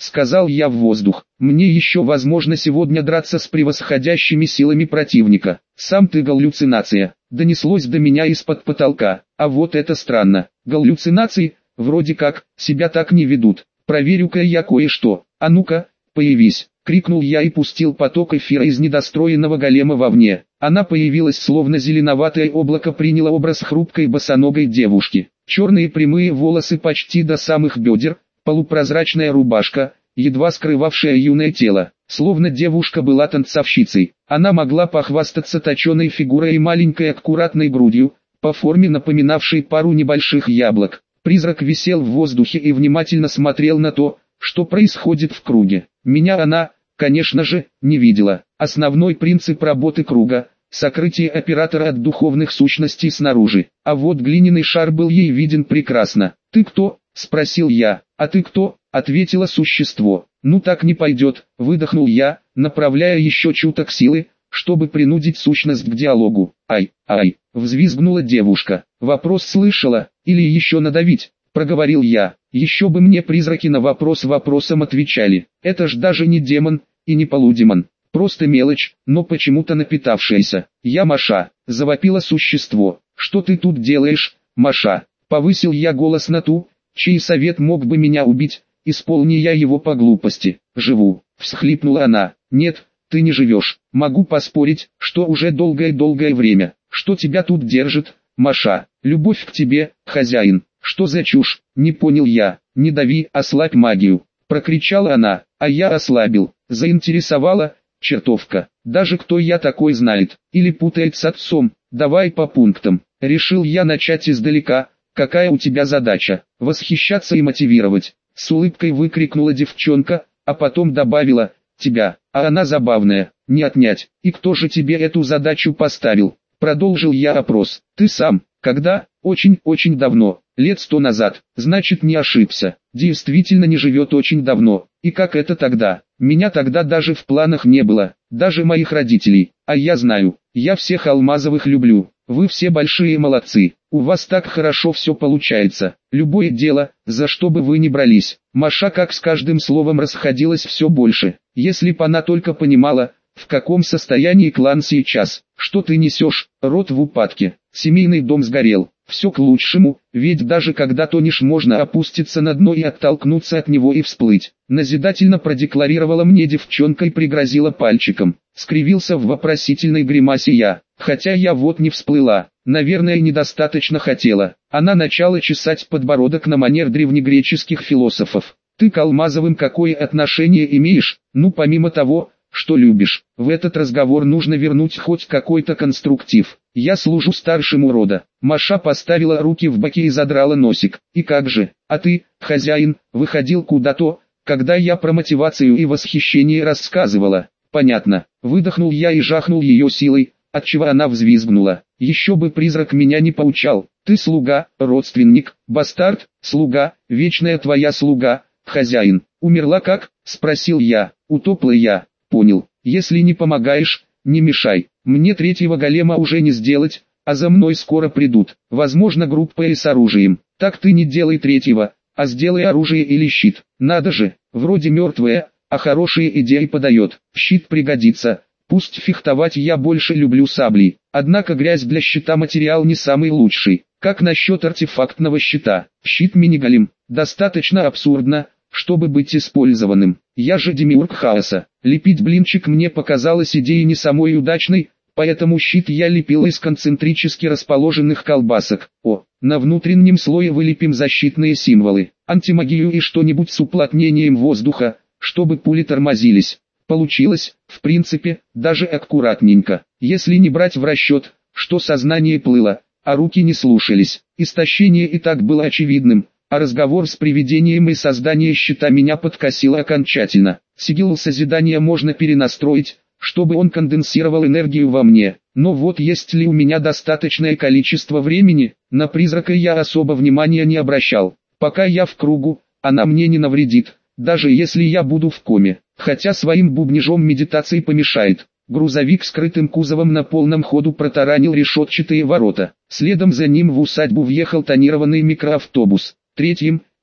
сказал я в воздух. Мне еще возможно сегодня драться с превосходящими силами противника. Сам ты галлюцинация. Донеслось до меня из-под потолка. А вот это странно. Галлюцинации, вроде как, себя так не ведут. Проверю-ка я кое-что. А ну-ка, появись. Крикнул я и пустил поток эфира из недостроенного голема вовне. Она появилась словно зеленоватое облако, приняло образ хрупкой босоногой девушки. Черные прямые волосы почти до самых бедер, полупрозрачная рубашка, едва скрывавшая юное тело. Словно девушка была танцовщицей. Она могла похвастаться точеной фигурой и маленькой аккуратной грудью, по форме напоминавшей пару небольших яблок. Призрак висел в воздухе и внимательно смотрел на то, что происходит в круге. Меня она, конечно же, не видела. Основной принцип работы круга – сокрытие оператора от духовных сущностей снаружи. А вот глиняный шар был ей виден прекрасно. «Ты кто?» – спросил я. «А ты кто?» – ответило существо. «Ну так не пойдет», – выдохнул я, направляя еще чуток силы, чтобы принудить сущность к диалогу. «Ай, ай!» – взвизгнула девушка. «Вопрос слышала? Или еще надавить?» – проговорил я. «Еще бы мне призраки на вопрос вопросом отвечали. Это ж даже не демон, и не полудемон. Просто мелочь, но почему-то напитавшаяся. Я Маша», – завопило существо. «Что ты тут делаешь, Маша?» – повысил я голос на ту, чей совет мог бы меня убить, исполни я его по глупости. «Живу», – всхлипнула она. «Нет, ты не живешь. Могу поспорить, что уже долгое-долгое время. Что тебя тут держит, Маша? Любовь к тебе, хозяин». «Что за чушь?» – не понял я. «Не дави, ослабь магию», – прокричала она, а я ослабил. Заинтересовала, чертовка. Даже кто я такой знает, или путает с отцом. Давай по пунктам. Решил я начать издалека. «Какая у тебя задача?» «Восхищаться и мотивировать», – с улыбкой выкрикнула девчонка, а потом добавила: «Тебя, а она забавная, не отнять». «И кто же тебе эту задачу поставил?» Продолжил я опрос. «Ты сам». «Когда?» «Очень-очень давно, лет 100 назад». «Значит, не ошибся. Действительно не живет очень давно. И как это тогда? Меня тогда даже в планах не было, даже моих родителей. А я знаю, я всех Алмазовых люблю. Вы все большие молодцы. У вас так хорошо все получается. Любое дело, за что бы вы ни брались». Маша как с каждым словом расходилась все больше. Если б она только понимала, в каком состоянии клан сейчас. «Что ты несешь? Род в упадке. Семейный дом сгорел. Все к лучшему, ведь даже когда тонешь, можно опуститься на дно и оттолкнуться от него и всплыть». Назидательно продекларировала мне девчонка и пригрозила пальчиком. Скривился в вопросительной гримасе я. Хотя я вот не всплыла. Наверное, недостаточно хотела. Она начала чесать подбородок на манер древнегреческих философов. «Ты к Алмазовым какое отношение имеешь? Ну, помимо того, что любишь, в этот разговор нужно вернуть хоть какой-то конструктив. Я служу старшему рода». Маша поставила руки в боки и задрала носик. «И как же? А ты, хозяин, выходил куда-то, когда я про мотивацию и восхищение рассказывала?» «Понятно». Выдохнул я и жахнул ее силой, отчего она взвизгнула. «Еще бы призрак меня не поучал. Ты слуга, родственник, бастард, слуга, вечная твоя слуга, хозяин». «Умерла как?» – спросил я. «Утопла я». «Понял. Если не помогаешь, не мешай. Мне третьего голема уже не сделать, а за мной скоро придут. Возможно, группа с оружием. Так ты не делай третьего, а сделай оружие или щит. Надо же, вроде мертвая, а хорошие идеи подает. Щит пригодится. Пусть фехтовать я больше люблю сабли. Однако грязь для щита материал не самый лучший. Как насчет артефактного щита? Щит мини-голем. Достаточно абсурдно, чтобы быть использованным. Я же демиург хаоса. Лепить блинчик мне показалось идеей не самой удачной, поэтому щит я лепил из концентрически расположенных колбасок. На внутреннем слое вылепим защитные символы, антимагию и что-нибудь с уплотнением воздуха, чтобы пули тормозились. Получилось, в принципе, даже аккуратненько, если не брать в расчет, что сознание плыло, а руки не слушались. Истощение и так было очевидным, а разговор с привидением и создание щита меня подкосило окончательно. Сигилу созидания можно перенастроить, чтобы он конденсировал энергию во мне. Но вот есть ли у меня достаточное количество времени? На призрака я особо внимания не обращал. Пока я в кругу, она мне не навредит, даже если я буду в коме. Хотя своим бубнижом медитации помешает. Грузовик с скрытым кузовом на полном ходу протаранил решетчатые ворота. Следом за ним в усадьбу въехал тонированный микроавтобус. Третьим,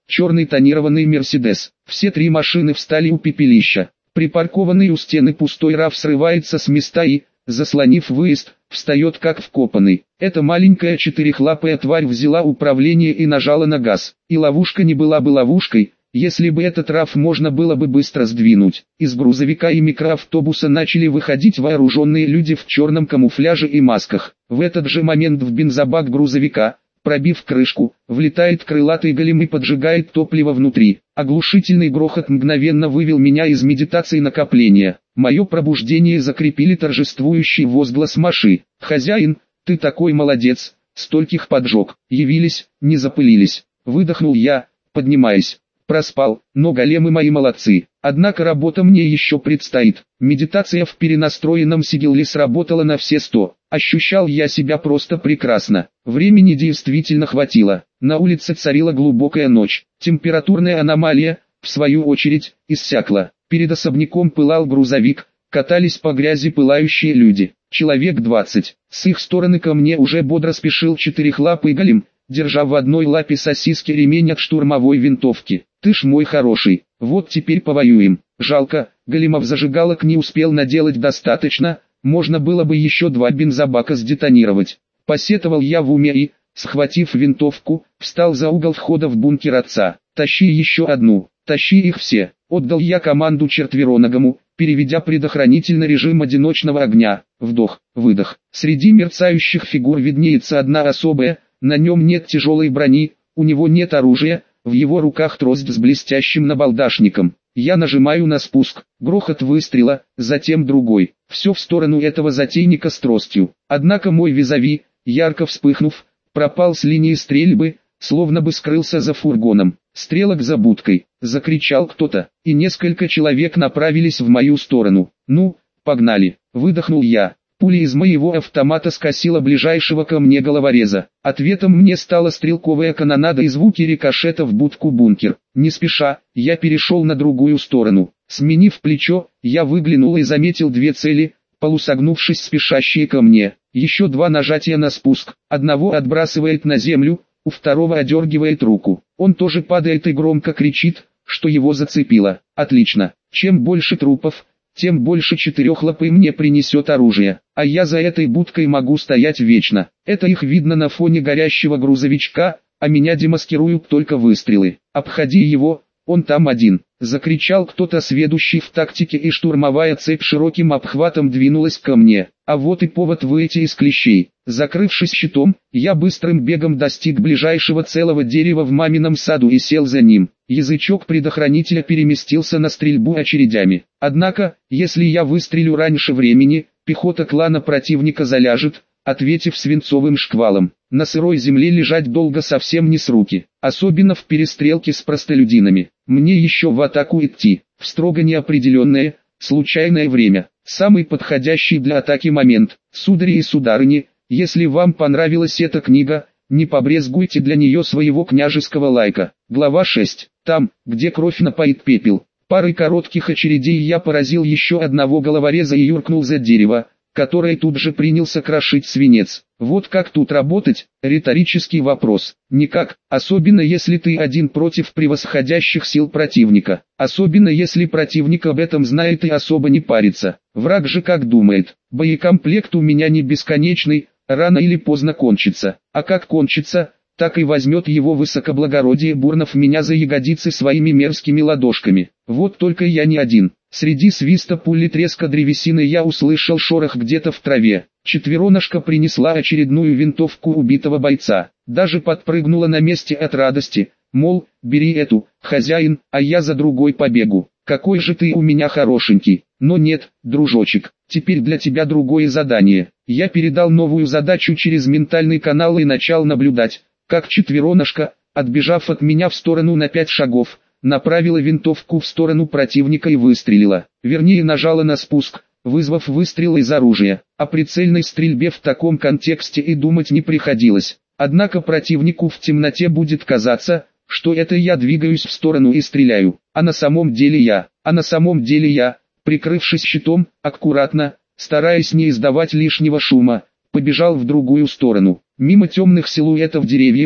черный тонированный Мерседес. Все три машины встали у пепелища. Припаркованный у стены пустой RAV срывается с места и, заслонив выезд, встает как вкопанный. Эта маленькая четырехлапая тварь взяла управление и нажала на газ. И ловушка не была бы ловушкой, если бы этот RAV можно было бы быстро сдвинуть. Из грузовика и микроавтобуса начали выходить вооруженные люди в черном камуфляже и масках. В этот же момент в бензобак грузовика, пробив крышку, влетает крылатый голем и поджигает топливо внутри. Оглушительный грохот мгновенно вывел меня из медитации накопления. Мое пробуждение закрепили торжествующий возглас Маши. «Хозяин, ты такой молодец, стольких поджег, явились, не запылились». Выдохнул я, поднимаясь. Проспал, но големы мои молодцы. Однако работа мне еще предстоит. Медитация в перенастроенном сиделе сработала на все 100. Ощущал я себя просто прекрасно. Времени действительно хватило. На улице царила глубокая ночь. Температурная аномалия, в свою очередь, иссякла. Перед особняком пылал грузовик, катались по грязи пылающие люди. Человек 20. С их стороны ко мне уже бодро спешил четырехлапый голем, держа в одной лапе сосиски ремень от штурмовой винтовки. «Ты ж мой хороший, вот теперь повоюем». Жалко, големов зажигалок не успел наделать достаточно, можно было бы еще 2 бензобака сдетонировать. Посетовал я в уме и, схватив винтовку, встал за угол входа в бункер отца. «Тащи еще одну, тащи их все». Отдал я команду четвероногому, переведя предохранительный режим одиночного огня. Вдох, выдох. Среди мерцающих фигур виднеется одна особая, на нем нет тяжелой брони, у него нет оружия, в его руках трость с блестящим набалдашником. Я нажимаю на спуск, грохот выстрела, затем другой. Все в сторону этого затейника с тростью. Однако мой визави, ярко вспыхнув, пропал с линии стрельбы, словно бы скрылся за фургоном. «Стрелок за будкой!» — закричал кто-то, и несколько человек направились в мою сторону. «Ну, погнали!» — выдохнул я. Пуля из моего автомата скосила ближайшего ко мне головореза. Ответом мне стала стрелковая канонада и звуки рикошета в будку-бункер. Не спеша, я перешел на другую сторону. Сменив плечо, я выглянул и заметил 2 цели, полусогнувшись спешащие ко мне. Еще 2 нажатия на спуск. Одного отбрасывает на землю, у второго одергивает руку. Он тоже падает и громко кричит, что его зацепило. Отлично. Чем больше трупов, тем больше четырехлапый мне принесет оружие, а я за этой будкой могу стоять вечно. Это их видно на фоне горящего грузовичка, а меня демаскируют только выстрелы. «Обходи его, он там один!» — закричал кто-то сведущий в тактике, и штурмовая цепь широким обхватом двинулась ко мне. А вот и повод выйти из клещей. Закрывшись щитом, я быстрым бегом достиг ближайшего целого дерева в мамином саду и сел за ним. Язычок предохранителя переместился на стрельбу очередями. Однако, если я выстрелю раньше времени, пехота клана противника заляжет, ответив свинцовым шквалом. На сырой земле лежать долго совсем не с руки, особенно в перестрелке с простолюдинами. Мне еще в атаку идти, в строго неопределенное, случайное время. Самый подходящий для атаки момент. Судари и сударыни, если вам понравилась эта книга, не побрезгуйте для нее своего княжеского лайка. Глава 6. Там, где кровь напоит пепел. Парой коротких очередей я поразил еще одного головореза и юркнул за дерево, которое тут же принялся крошить свинец. Вот как тут работать? Риторический вопрос. Никак, особенно если ты один против превосходящих сил противника. Особенно если противник об этом знает и особо не парится. Враг же как думает: боекомплект у меня не бесконечный, рано или поздно кончится. А как кончится, так и возьмет его высокоблагородие Бурнов меня за ягодицы своими мерзкими ладошками. Вот только я не один. Среди свиста пули треска древесины я услышал шорох где-то в траве. Четвероножка принесла очередную винтовку убитого бойца. Даже подпрыгнула на месте от радости, мол, бери эту, хозяин, а я за другой побегу. Какой же ты у меня хорошенький. Но нет, дружочек, теперь для тебя другое задание. Я передал новую задачу через ментальный канал и начал наблюдать, как четвероножка, отбежав от меня в сторону на 5 шагов, направила винтовку в сторону противника и выстрелила. Вернее, нажала на спуск, вызвав выстрел из оружия. О прицельной стрельбе в таком контексте и думать не приходилось. Однако противнику в темноте будет казаться, что это я двигаюсь в сторону и стреляю. А на самом деле я, прикрывшись щитом, аккуратно, стараясь не издавать лишнего шума, побежал в другую сторону. Мимо темных силуэтов деревьев,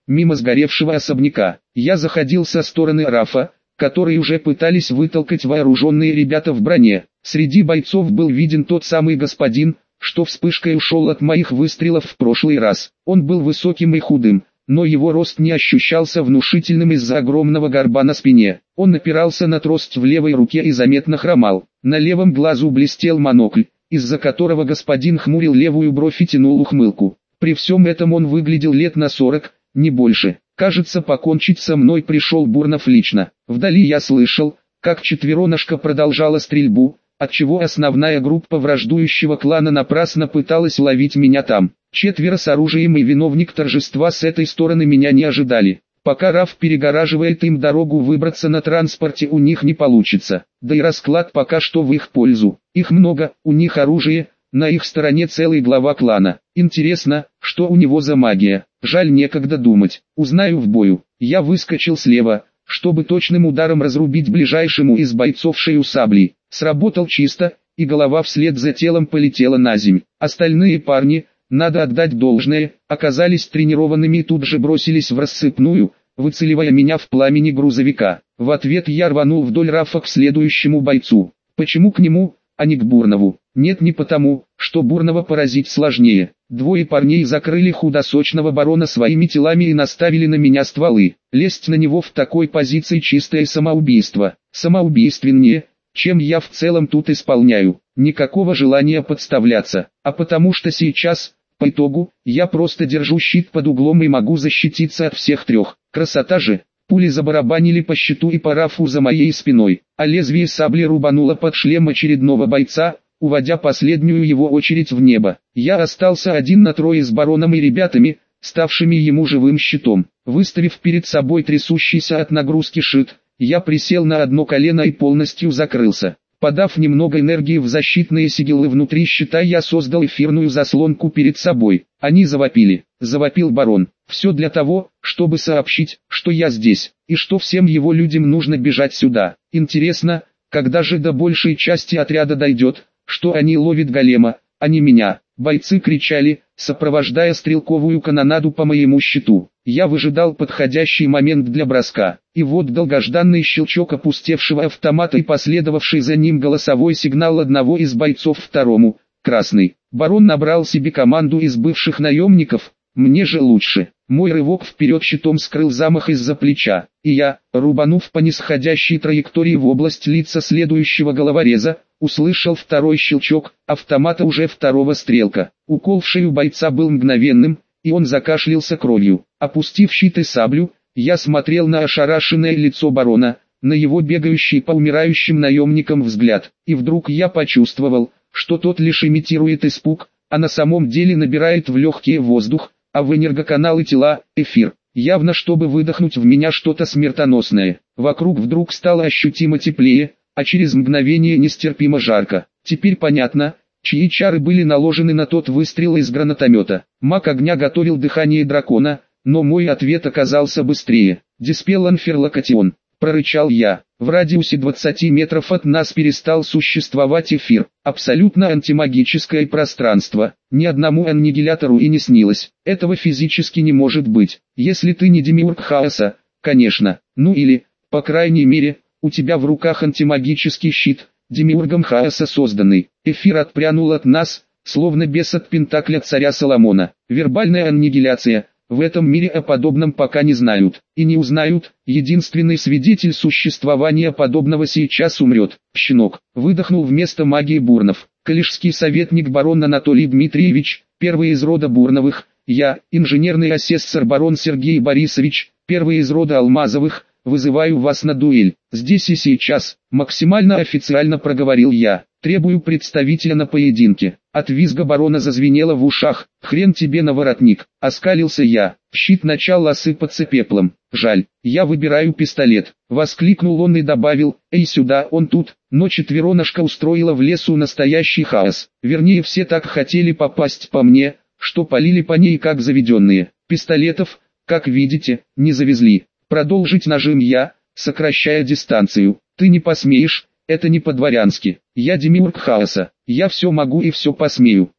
мимо сгоревшего особняка. Я заходил со стороны Рафа, которые уже пытались вытолкать вооруженные ребята в броне. Среди бойцов был виден тот самый господин, что вспышкой ушел от моих выстрелов в прошлый раз. Он был высоким и худым, но его рост не ощущался внушительным из-за огромного горба на спине. Он опирался на трость в левой руке и заметно хромал. На левом глазу блестел монокль, из-за которого господин хмурил левую бровь и тянул ухмылку. При всем этом он выглядел лет на 40, не больше. Кажется, покончить со мной пришел Бурнов лично. Вдали я слышал, как четвероножка продолжала стрельбу, отчего основная группа враждующего клана напрасно пыталась ловить меня там. Четверо с оружием и виновник торжества с этой стороны меня не ожидали. Пока Раф перегораживает им дорогу, выбраться на транспорте у них не получится. Да и расклад пока что в их пользу. Их много, у них оружие, на их стороне целый глава клана. Интересно, что у него за магия. Жаль, некогда думать. Узнаю в бою. Я выскочил слева, чтобы точным ударом разрубить ближайшему из бойцов шею саблей. Сработал чисто, и голова вслед за телом полетела на землю. Остальные парни, надо отдать должное, оказались тренированными и тут же бросились в рассыпную, выцеливая меня в пламени грузовика. В ответ я рванул вдоль Рафа к следующему бойцу. Почему к нему, а не к Бурнову? Нет, не потому, что Бурнова поразить сложнее. Двое парней закрыли худосочного барона своими телами и наставили на меня стволы. Лезть на него в такой позиции чистое самоубийство. Самоубийственнее, чем я в целом тут исполняю. Никакого желания подставляться. А потому что сейчас, по итогу, я просто держу щит под углом и могу защититься от всех трех. Красота же! Пули забарабанили по щиту и по Рафу за моей спиной, а лезвие сабли рубануло под шлем очередного бойца, уводя последнюю его очередь в небо. Я остался один на трое с бароном и ребятами, ставшими ему живым щитом. Выставив перед собой трясущийся от нагрузки щит, я присел на одно колено и полностью закрылся. Подав немного энергии в защитные сигилы внутри щита, я создал эфирную заслонку перед собой. Они завопили. Завопил барон. Все для того, чтобы сообщить, что я здесь, и что всем его людям нужно бежать сюда. Интересно, когда же до большей части отряда дойдет, что они ловят голема, а не меня. Бойцы кричали, сопровождая стрелковую канонаду по моему щиту. Я выжидал подходящий момент для броска, и вот долгожданный щелчок опустевшего автомата и последовавший за ним голосовой сигнал одного из бойцов второму, красный. Барон набрал себе команду из бывших наемников, мне же лучше. Мой рывок вперед щитом скрыл замах из-за плеча, и я, рубанув по нисходящей траектории в область лица следующего головореза, услышал второй щелчок автомата уже второго стрелка. Укол в шею бойца был мгновенным, и он закашлялся кровью. Опустив щит и саблю, я смотрел на ошарашенное лицо барона, на его бегающий по умирающим наемникам взгляд, и вдруг я почувствовал, что тот лишь имитирует испуг, а на самом деле набирает в легкие воздух, а в энергоканалы тела – эфир. Явно чтобы выдохнуть в меня что-то смертоносное. Вокруг вдруг стало ощутимо теплее, а через мгновение нестерпимо жарко. Теперь понятно, чьи чары были наложены на тот выстрел из гранатомета. Маг огня готовил дыхание дракона, но мой ответ оказался быстрее. «Диспел анферлокатион», — прорычал я. В радиусе 20 метров от нас перестал существовать эфир. Абсолютно антимагическое пространство. Ни одному аннигилятору и не снилось. Этого физически не может быть. Если ты не демиург хаоса, конечно. Ну или, по крайней мере, у тебя в руках антимагический щит, демиургом хаоса созданный. Эфир отпрянул от нас, словно бес от пентакля царя Соломона. Вербальная аннигиляция. В этом мире о подобном пока не знают, и не узнают, единственный свидетель существования подобного сейчас умрет. Щенок, выдохнул вместо магии Бурнов. Калишский советник барон Анатолий Дмитриевич, первый из рода Бурновых, я, инженерный асессор барон Сергей Борисович, первый из рода Алмазовых, вызываю вас на дуэль. Здесь и сейчас, максимально официально проговорил я. Требую представителя на поединке. От визга барона зазвенело в ушах. Хрен тебе на воротник. Оскалился я. Щит начал осыпаться пеплом. Жаль, я выбираю пистолет. Воскликнул он и добавил, эй, сюда, он тут. Но четвероножка устроила в лесу настоящий хаос. Вернее, все так хотели попасть по мне, что полили по ней как заведенные. Пистолетов, как видите, не завезли. Продолжить нажим я, сокращая дистанцию. Ты не посмеешь. Это не по-дворянски. Я демиург хаоса. Я все могу и все посмею.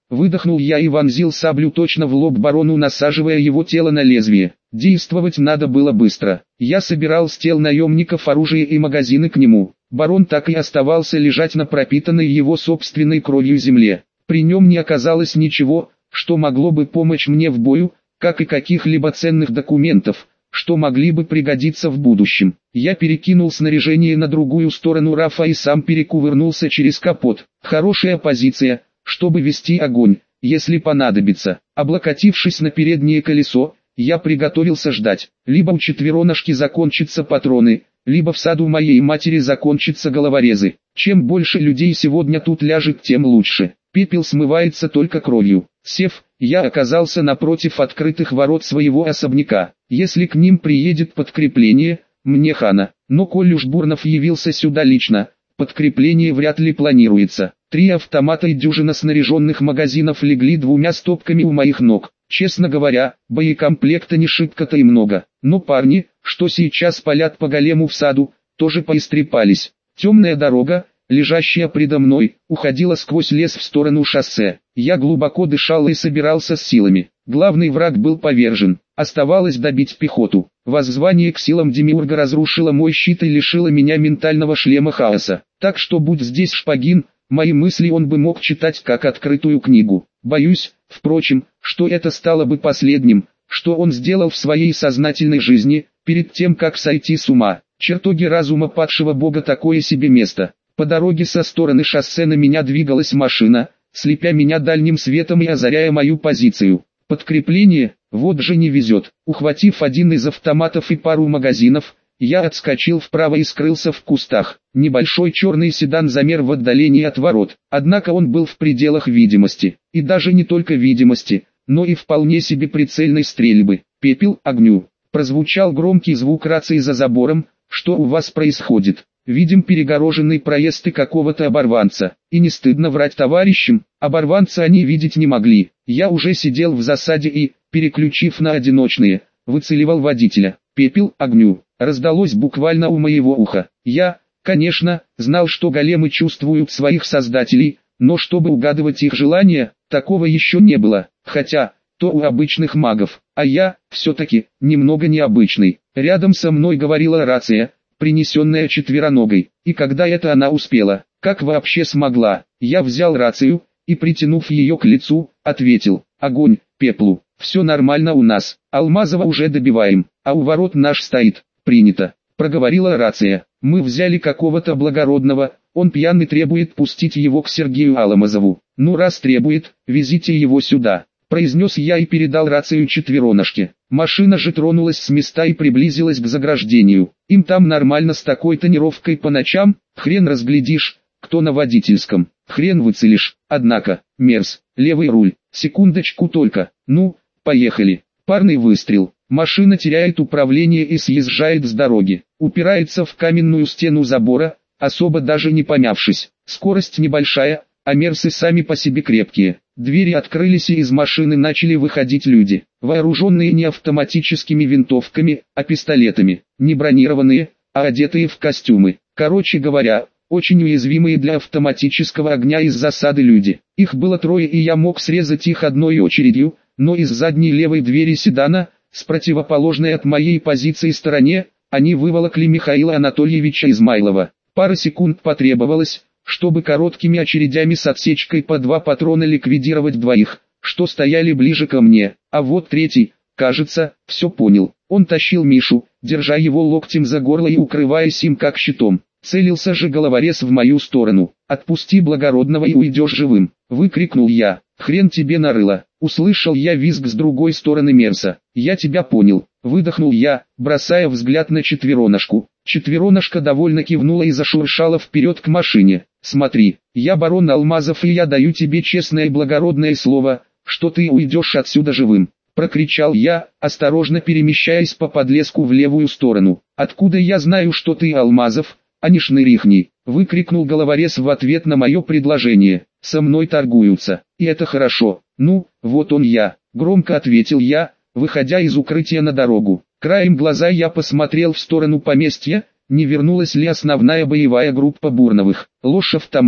Выдохнул я и вонзил саблю точно в лоб барону, насаживая его тело на лезвие. Действовать надо было быстро. Я собирал с тел наемников оружие и магазины к нему. Барон так и оставался лежать на пропитанной его собственной кровью земле. При нем не оказалось ничего, что могло бы помочь мне в бою, как и каких-либо ценных документов, что могли бы пригодиться в будущем. Я перекинул снаряжение на другую сторону рафа и сам перекувырнулся через капот. Хорошая позиция, чтобы вести огонь, если понадобится. Облокотившись на переднее колесо, я приготовился ждать. Либо у четвероножки закончатся патроны, либо в саду моей матери закончатся головорезы. Чем больше людей сегодня тут ляжет, тем лучше. Пепел смывается только кровью. Сев, я оказался напротив открытых ворот своего особняка. Если к ним приедет подкрепление, мне хана. Но коль уж Бурнов явился сюда лично, подкрепление вряд ли планируется. 3 автомата и дюжина снаряженных магазинов легли двумя стопками у моих ног. Честно говоря, боекомплекта не шибко-то и много. Но парни, что сейчас палят по голему в саду, тоже поистрепались. Темная дорога, лежащая предо мной, уходила сквозь лес в сторону шоссе. Я глубоко дышал и собирался с силами. Главный враг был повержен. Оставалось добить пехоту. Воззвание к силам Демиурга разрушило мой щит и лишило меня ментального шлема хаоса. Так что будь здесь Шпагин, мои мысли он бы мог читать как открытую книгу. Боюсь, впрочем, что это стало бы последним, что он сделал в своей сознательной жизни, перед тем как сойти с ума. Чертоги разума падшего бога — такое себе место. По дороге со стороны шоссе на меня двигалась машина, слепя меня дальним светом и озаряя мою позицию. Подкрепление, вот же не везет. Ухватив один из автоматов и пару магазинов, я отскочил вправо и скрылся в кустах. Небольшой черный седан замер в отдалении от ворот, однако он был в пределах видимости. И даже не только видимости, но и вполне себе прицельной стрельбы. «Пепел, огню!» Прозвучал громкий звук рации за забором. «Что у вас происходит?» «Видим перегороженный проезд и какого-то оборванца. И не стыдно врать товарищам, оборванца они видеть не могли. Я уже сидел в засаде и, переключив на одиночные, выцеливал водителя. «Пепел, огню!» Раздалось буквально у моего уха. Я, конечно, знал, что големы чувствуют своих создателей, но чтобы угадывать их желания, такого еще не было. Хотя, то у обычных магов, а я, все-таки, немного необычный. Рядом со мной говорила рация, принесенная четвероногой. И когда это она успела, как вообще смогла? Я взял рацию и, притянув ее к лицу, ответил: «Огонь, Пеплу, все нормально у нас, Алмазова уже добиваем, а у ворот наш стоит». «Принято», — проговорила рация. «Мы взяли какого-то благородного, он пьяный, требует пустить его к Сергею Алмазову. Ну раз требует, везите его сюда», — произнес я и передал рацию четвероножке. Машина же тронулась с места и приблизилась к заграждению. Им там нормально с такой тонировкой по ночам, хрен разглядишь, кто на водительском, хрен выцелишь. Однако, мерз, левый руль, секундочку только, ну, поехали. Парный выстрел. Машина теряет управление и съезжает с дороги, упирается в каменную стену забора, особо даже не помявшись. Скорость небольшая, а мерсы сами по себе крепкие. Двери открылись и из машины начали выходить люди, вооруженные не автоматическими винтовками, а пистолетами, не бронированные, а одетые в костюмы. Короче говоря, очень уязвимые для автоматического огня из засады люди. Их было 3 и я мог срезать их одной очередью, но из задней левой двери седана, с противоположной от моей позиции стороне, они выволокли Михаила Анатольевича Измайлова. Пара секунд потребовалось, чтобы короткими очередями с отсечкой по 2 патрона ликвидировать 2, что стояли ближе ко мне. А вот третий, кажется, все понял. Он тащил Мишу, держа его локтем за горло и укрываясь им как щитом. Целился же головорез в мою сторону. «Отпусти благородного и уйдешь живым», — выкрикнул я. «Хрен тебе нарыло!» Услышал я визг с другой стороны мерса. «Я тебя понял», — выдохнул я, бросая взгляд на четвероножку. Четвероножка довольно кивнула и зашуршала вперед к машине. «Смотри, я барон Алмазов, и я даю тебе честное и благородное слово, что ты уйдешь отсюда живым», — прокричал я, осторожно перемещаясь по подлеску в левую сторону. «Откуда я знаю, что ты Алмазов, а не Шнырихни?» — выкрикнул головорез в ответ на мое предложение. «Со мной торгуются, и это хорошо. Ну, вот он я», — громко ответил я, выходя из укрытия на дорогу. Краем глаза я посмотрел в сторону поместья, не вернулась ли основная боевая группа Бурновых. Ложь, автомат.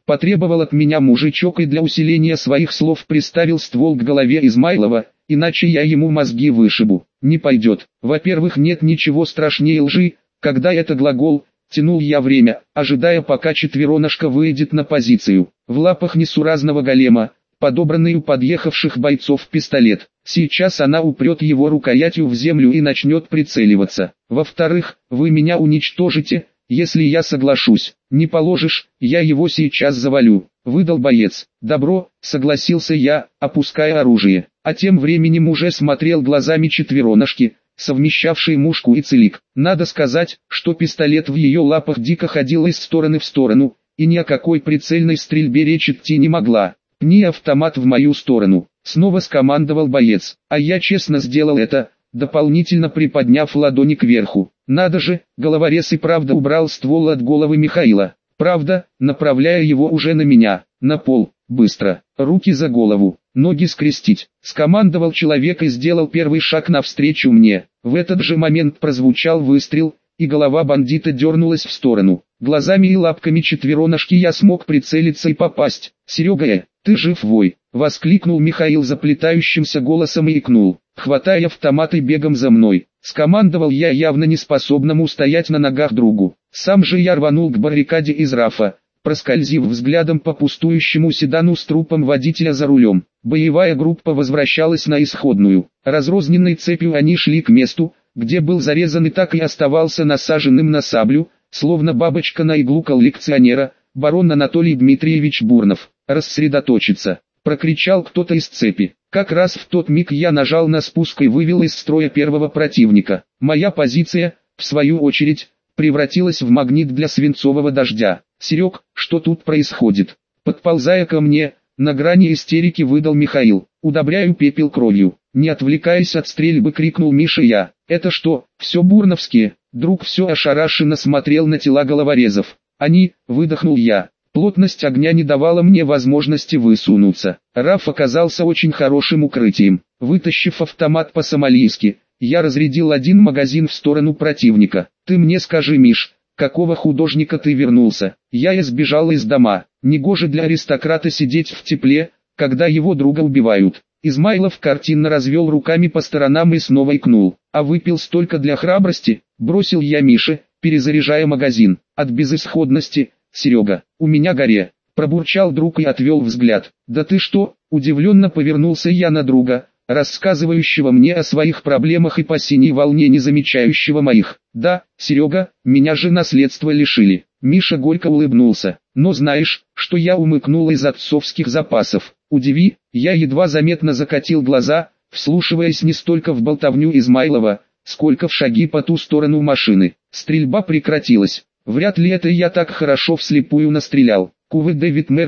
потребовал от меня мужичок и для усиления своих слов приставил ствол к голове Измайлова, иначе я ему мозги вышибу. Не пойдет. Во-первых, нет ничего страшнее лжи, когда это глагол. Тянул я время, ожидая, пока четвероножка выйдет на позицию. В лапах несуразного голема, подобранный у подъехавших бойцов пистолет. Сейчас она упрет его рукоятью в землю и начнет прицеливаться. Во-вторых, вы меня уничтожите, если я соглашусь. Не положишь, я его сейчас завалю. Выдал боец. Добро, согласился я, опуская оружие. А тем временем уже смотрел глазами четвероножки, совмещавшей мушку и целик. Надо сказать, что пистолет в ее лапах дико ходил из стороны в сторону, и ни о какой прицельной стрельбе речь идти не могла. «Пни автомат в мою сторону», — снова скомандовал боец, а я честно сделал это, дополнительно приподняв ладони кверху. Надо же, головорез и правда убрал ствол от головы Михаила. Правда, направляя его уже на меня, на пол, быстро, руки за голову, ноги скрестить. Скомандовал человек и сделал первый шаг навстречу мне. В этот же момент прозвучал выстрел, и голова бандита дернулась в сторону. Глазами и лапками четвероножки я смог прицелиться и попасть. «Серега, ты жив, вой!» — воскликнул Михаил заплетающимся голосом и икнул, хватая автомат и бегом за мной. Скомандовал я явно неспособному стоять на ногах другу. Сам же я рванул к баррикаде из рафа, проскользив взглядом по пустующему седану с трупом водителя за рулем. Боевая группа возвращалась на исходную. Разрозненной цепью они шли к месту, где был зарезан и так и оставался насаженным на саблю, словно бабочка на иглу коллекционера, барон Анатолий Дмитриевич Бурнов. «Рассредоточиться!» — прокричал кто-то из цепи. Как раз в тот миг я нажал на спуск и вывел из строя первого противника. Моя позиция, в свою очередь, превратилась в магнит для свинцового дождя. «Серег, что тут происходит?» Подползая ко мне, на грани истерики выдал Михаил. «Удобряю пепел кровью». Не отвлекаясь от стрельбы, крикнул Миша я. «Это что, все бурновские?» Друг все ошарашенно смотрел на тела головорезов. «Они», выдохнул я. Плотность огня не давала мне возможности высунуться. РАФ оказался очень хорошим укрытием. Вытащив автомат по-сомалийски, я разрядил один магазин в сторону противника. «Ты мне скажи, Миш, какого художника ты вернулся?» Я избежал из дома. Негоже для аристократа сидеть в тепле, когда его друга убивают. Измайлов картинно развел руками по сторонам и снова икнул. «А выпил столько для храбрости?» Бросил я Мише, перезаряжая магазин. «От безысходности, Серега, у меня горе», — пробурчал друг и отвел взгляд. «Да ты что?» — удивленно повернулся я на друга, рассказывающего мне о своих проблемах и по синей волне не замечающего моих. «Да, Серега, меня же наследства лишили». Миша горько улыбнулся. «Но знаешь, что я умыкнул из отцовских запасов?» «Удиви», я едва заметно закатил глаза, вслушиваясь не столько в болтовню Измайлова, сколько в шаги по ту сторону машины. Стрельба прекратилась. Вряд ли это я так хорошо вслепую настрелял. КВ Дэвид Мэр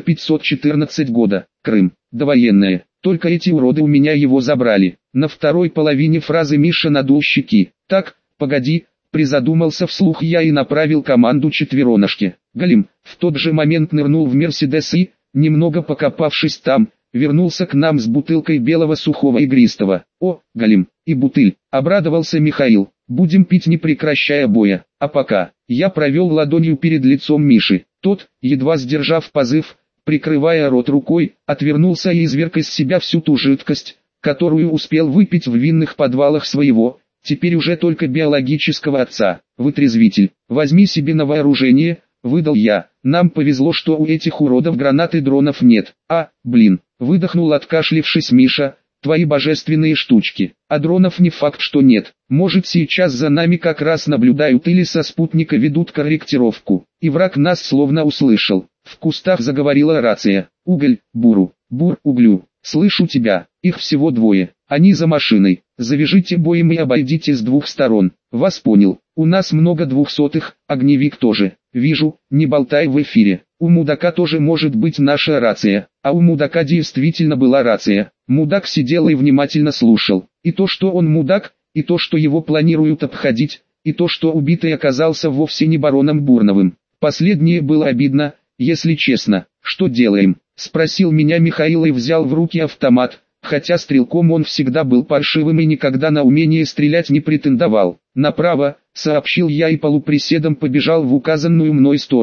514 года, Крым, довоенное. Только эти уроды у меня его забрали. На второй половине фразы Миша надул щеки. «Так, погоди», призадумался вслух я и направил команду четвероножке. Галим в тот же момент нырнул в Мерседес и, немного покопавшись там, вернулся к нам с бутылкой белого сухого игристого. «О, Галим, и бутыль», обрадовался Михаил. «Будем пить не прекращая боя». А пока, я провел ладонью перед лицом Миши. Тот, едва сдержав позыв, прикрывая рот рукой, отвернулся и изверг из себя всю ту жидкость, которую успел выпить в винных подвалах своего, теперь уже только биологического отца. «Вытрезвитель, возьми себе на вооружение», выдал я. «Нам повезло, что у этих уродов гранат и дронов нет». «А, блин», выдохнул откашлившись Миша. «Твои божественные штучки, а дронов не факт, что нет. Может, сейчас за нами как раз наблюдают или со спутника ведут корректировку». И враг нас словно услышал. В кустах заговорила рация. «Уголь, буру, бур, углю. Слышу тебя, их всего двое. Они за машиной. Завяжите боем и обойдите с двух сторон». «Вас понял. У нас много двухсотых, огневик тоже. Вижу, не болтай в эфире. У мудака тоже может быть наша рация». А у мудака действительно была рация. Мудак сидел и внимательно слушал. И то, что он мудак, и то, что его планируют обходить, и то, что убитый оказался вовсе не бароном Бурновым. Последнее было обидно, если честно. «Что делаем?» — спросил меня Михаил и взял в руки автомат, хотя стрелком он всегда был паршивым и никогда на умение стрелять не претендовал. «Направо», — сообщил я и полуприседом побежал в указанную мной сторону.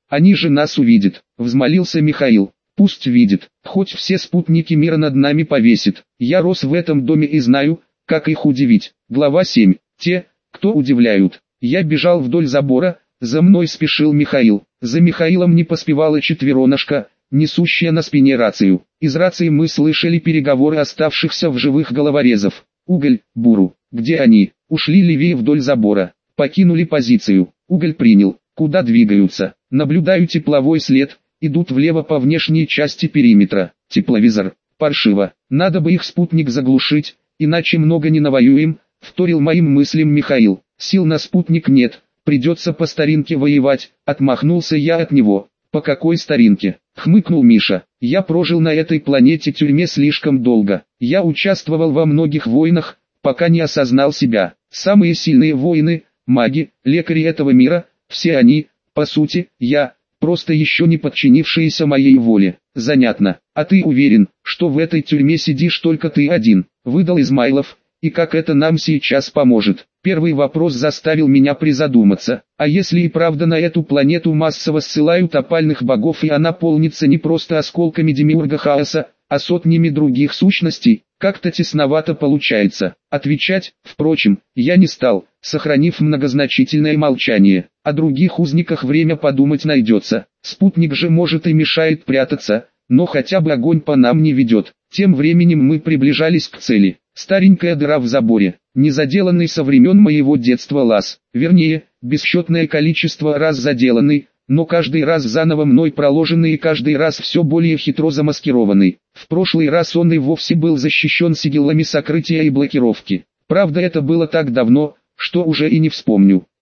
Они же нас увидят, взмолился Михаил. Пусть видит, хоть все спутники мира над нами повесит. Я рос в этом доме и знаю, как их удивить. Глава 7. Те, кто удивляют. Я бежал вдоль забора, за мной спешил Михаил. За Михаилом не поспевала четвероножка, несущая на спине рацию. Из рации мы слышали переговоры оставшихся в живых головорезов. Уголь, Буру, где они? Ушли левее вдоль забора, покинули позицию. Уголь принял. Куда двигаются? Наблюдаю тепловой след, идут влево по внешней части периметра. Тепловизор. Паршиво. Надо бы их спутник заглушить, иначе много не навоюем, вторил моим мыслям Михаил. Сил на спутник нет, придется по старинке воевать, отмахнулся я от него. По какой старинке? Хмыкнул Миша. Я прожил на этой планете тюрьме слишком долго. Я участвовал во многих войнах, пока не осознал себя. Самые сильные воины, маги, лекари этого мира, все они, по сути, я, просто еще не подчинившиеся моей воле. Занятно. А ты уверен, что в этой тюрьме сидишь только ты один? Выдал Измайлов. И как это нам сейчас поможет? Первый вопрос заставил меня призадуматься. А если и правда на эту планету массово ссылают опальных богов и она полнится не просто осколками демиурга хаоса, а сотнями других сущностей, как-то тесновато получается. Отвечать, впрочем, я не стал, сохранив многозначительное молчание. О других узниках время подумать найдется. Спутник же может и мешает прятаться, но хотя бы огонь по нам не ведет. Тем временем мы приближались к цели. Старенькая дыра в заборе, не заделанный со времен моего детства лаз, вернее, бесчетное количество раз заделанный, но каждый раз заново мной проложенный и каждый раз все более хитро замаскированный. В прошлый раз он и вовсе был защищен сигилами сокрытия и блокировки. Правда, это было так давно, что уже и не вспомню.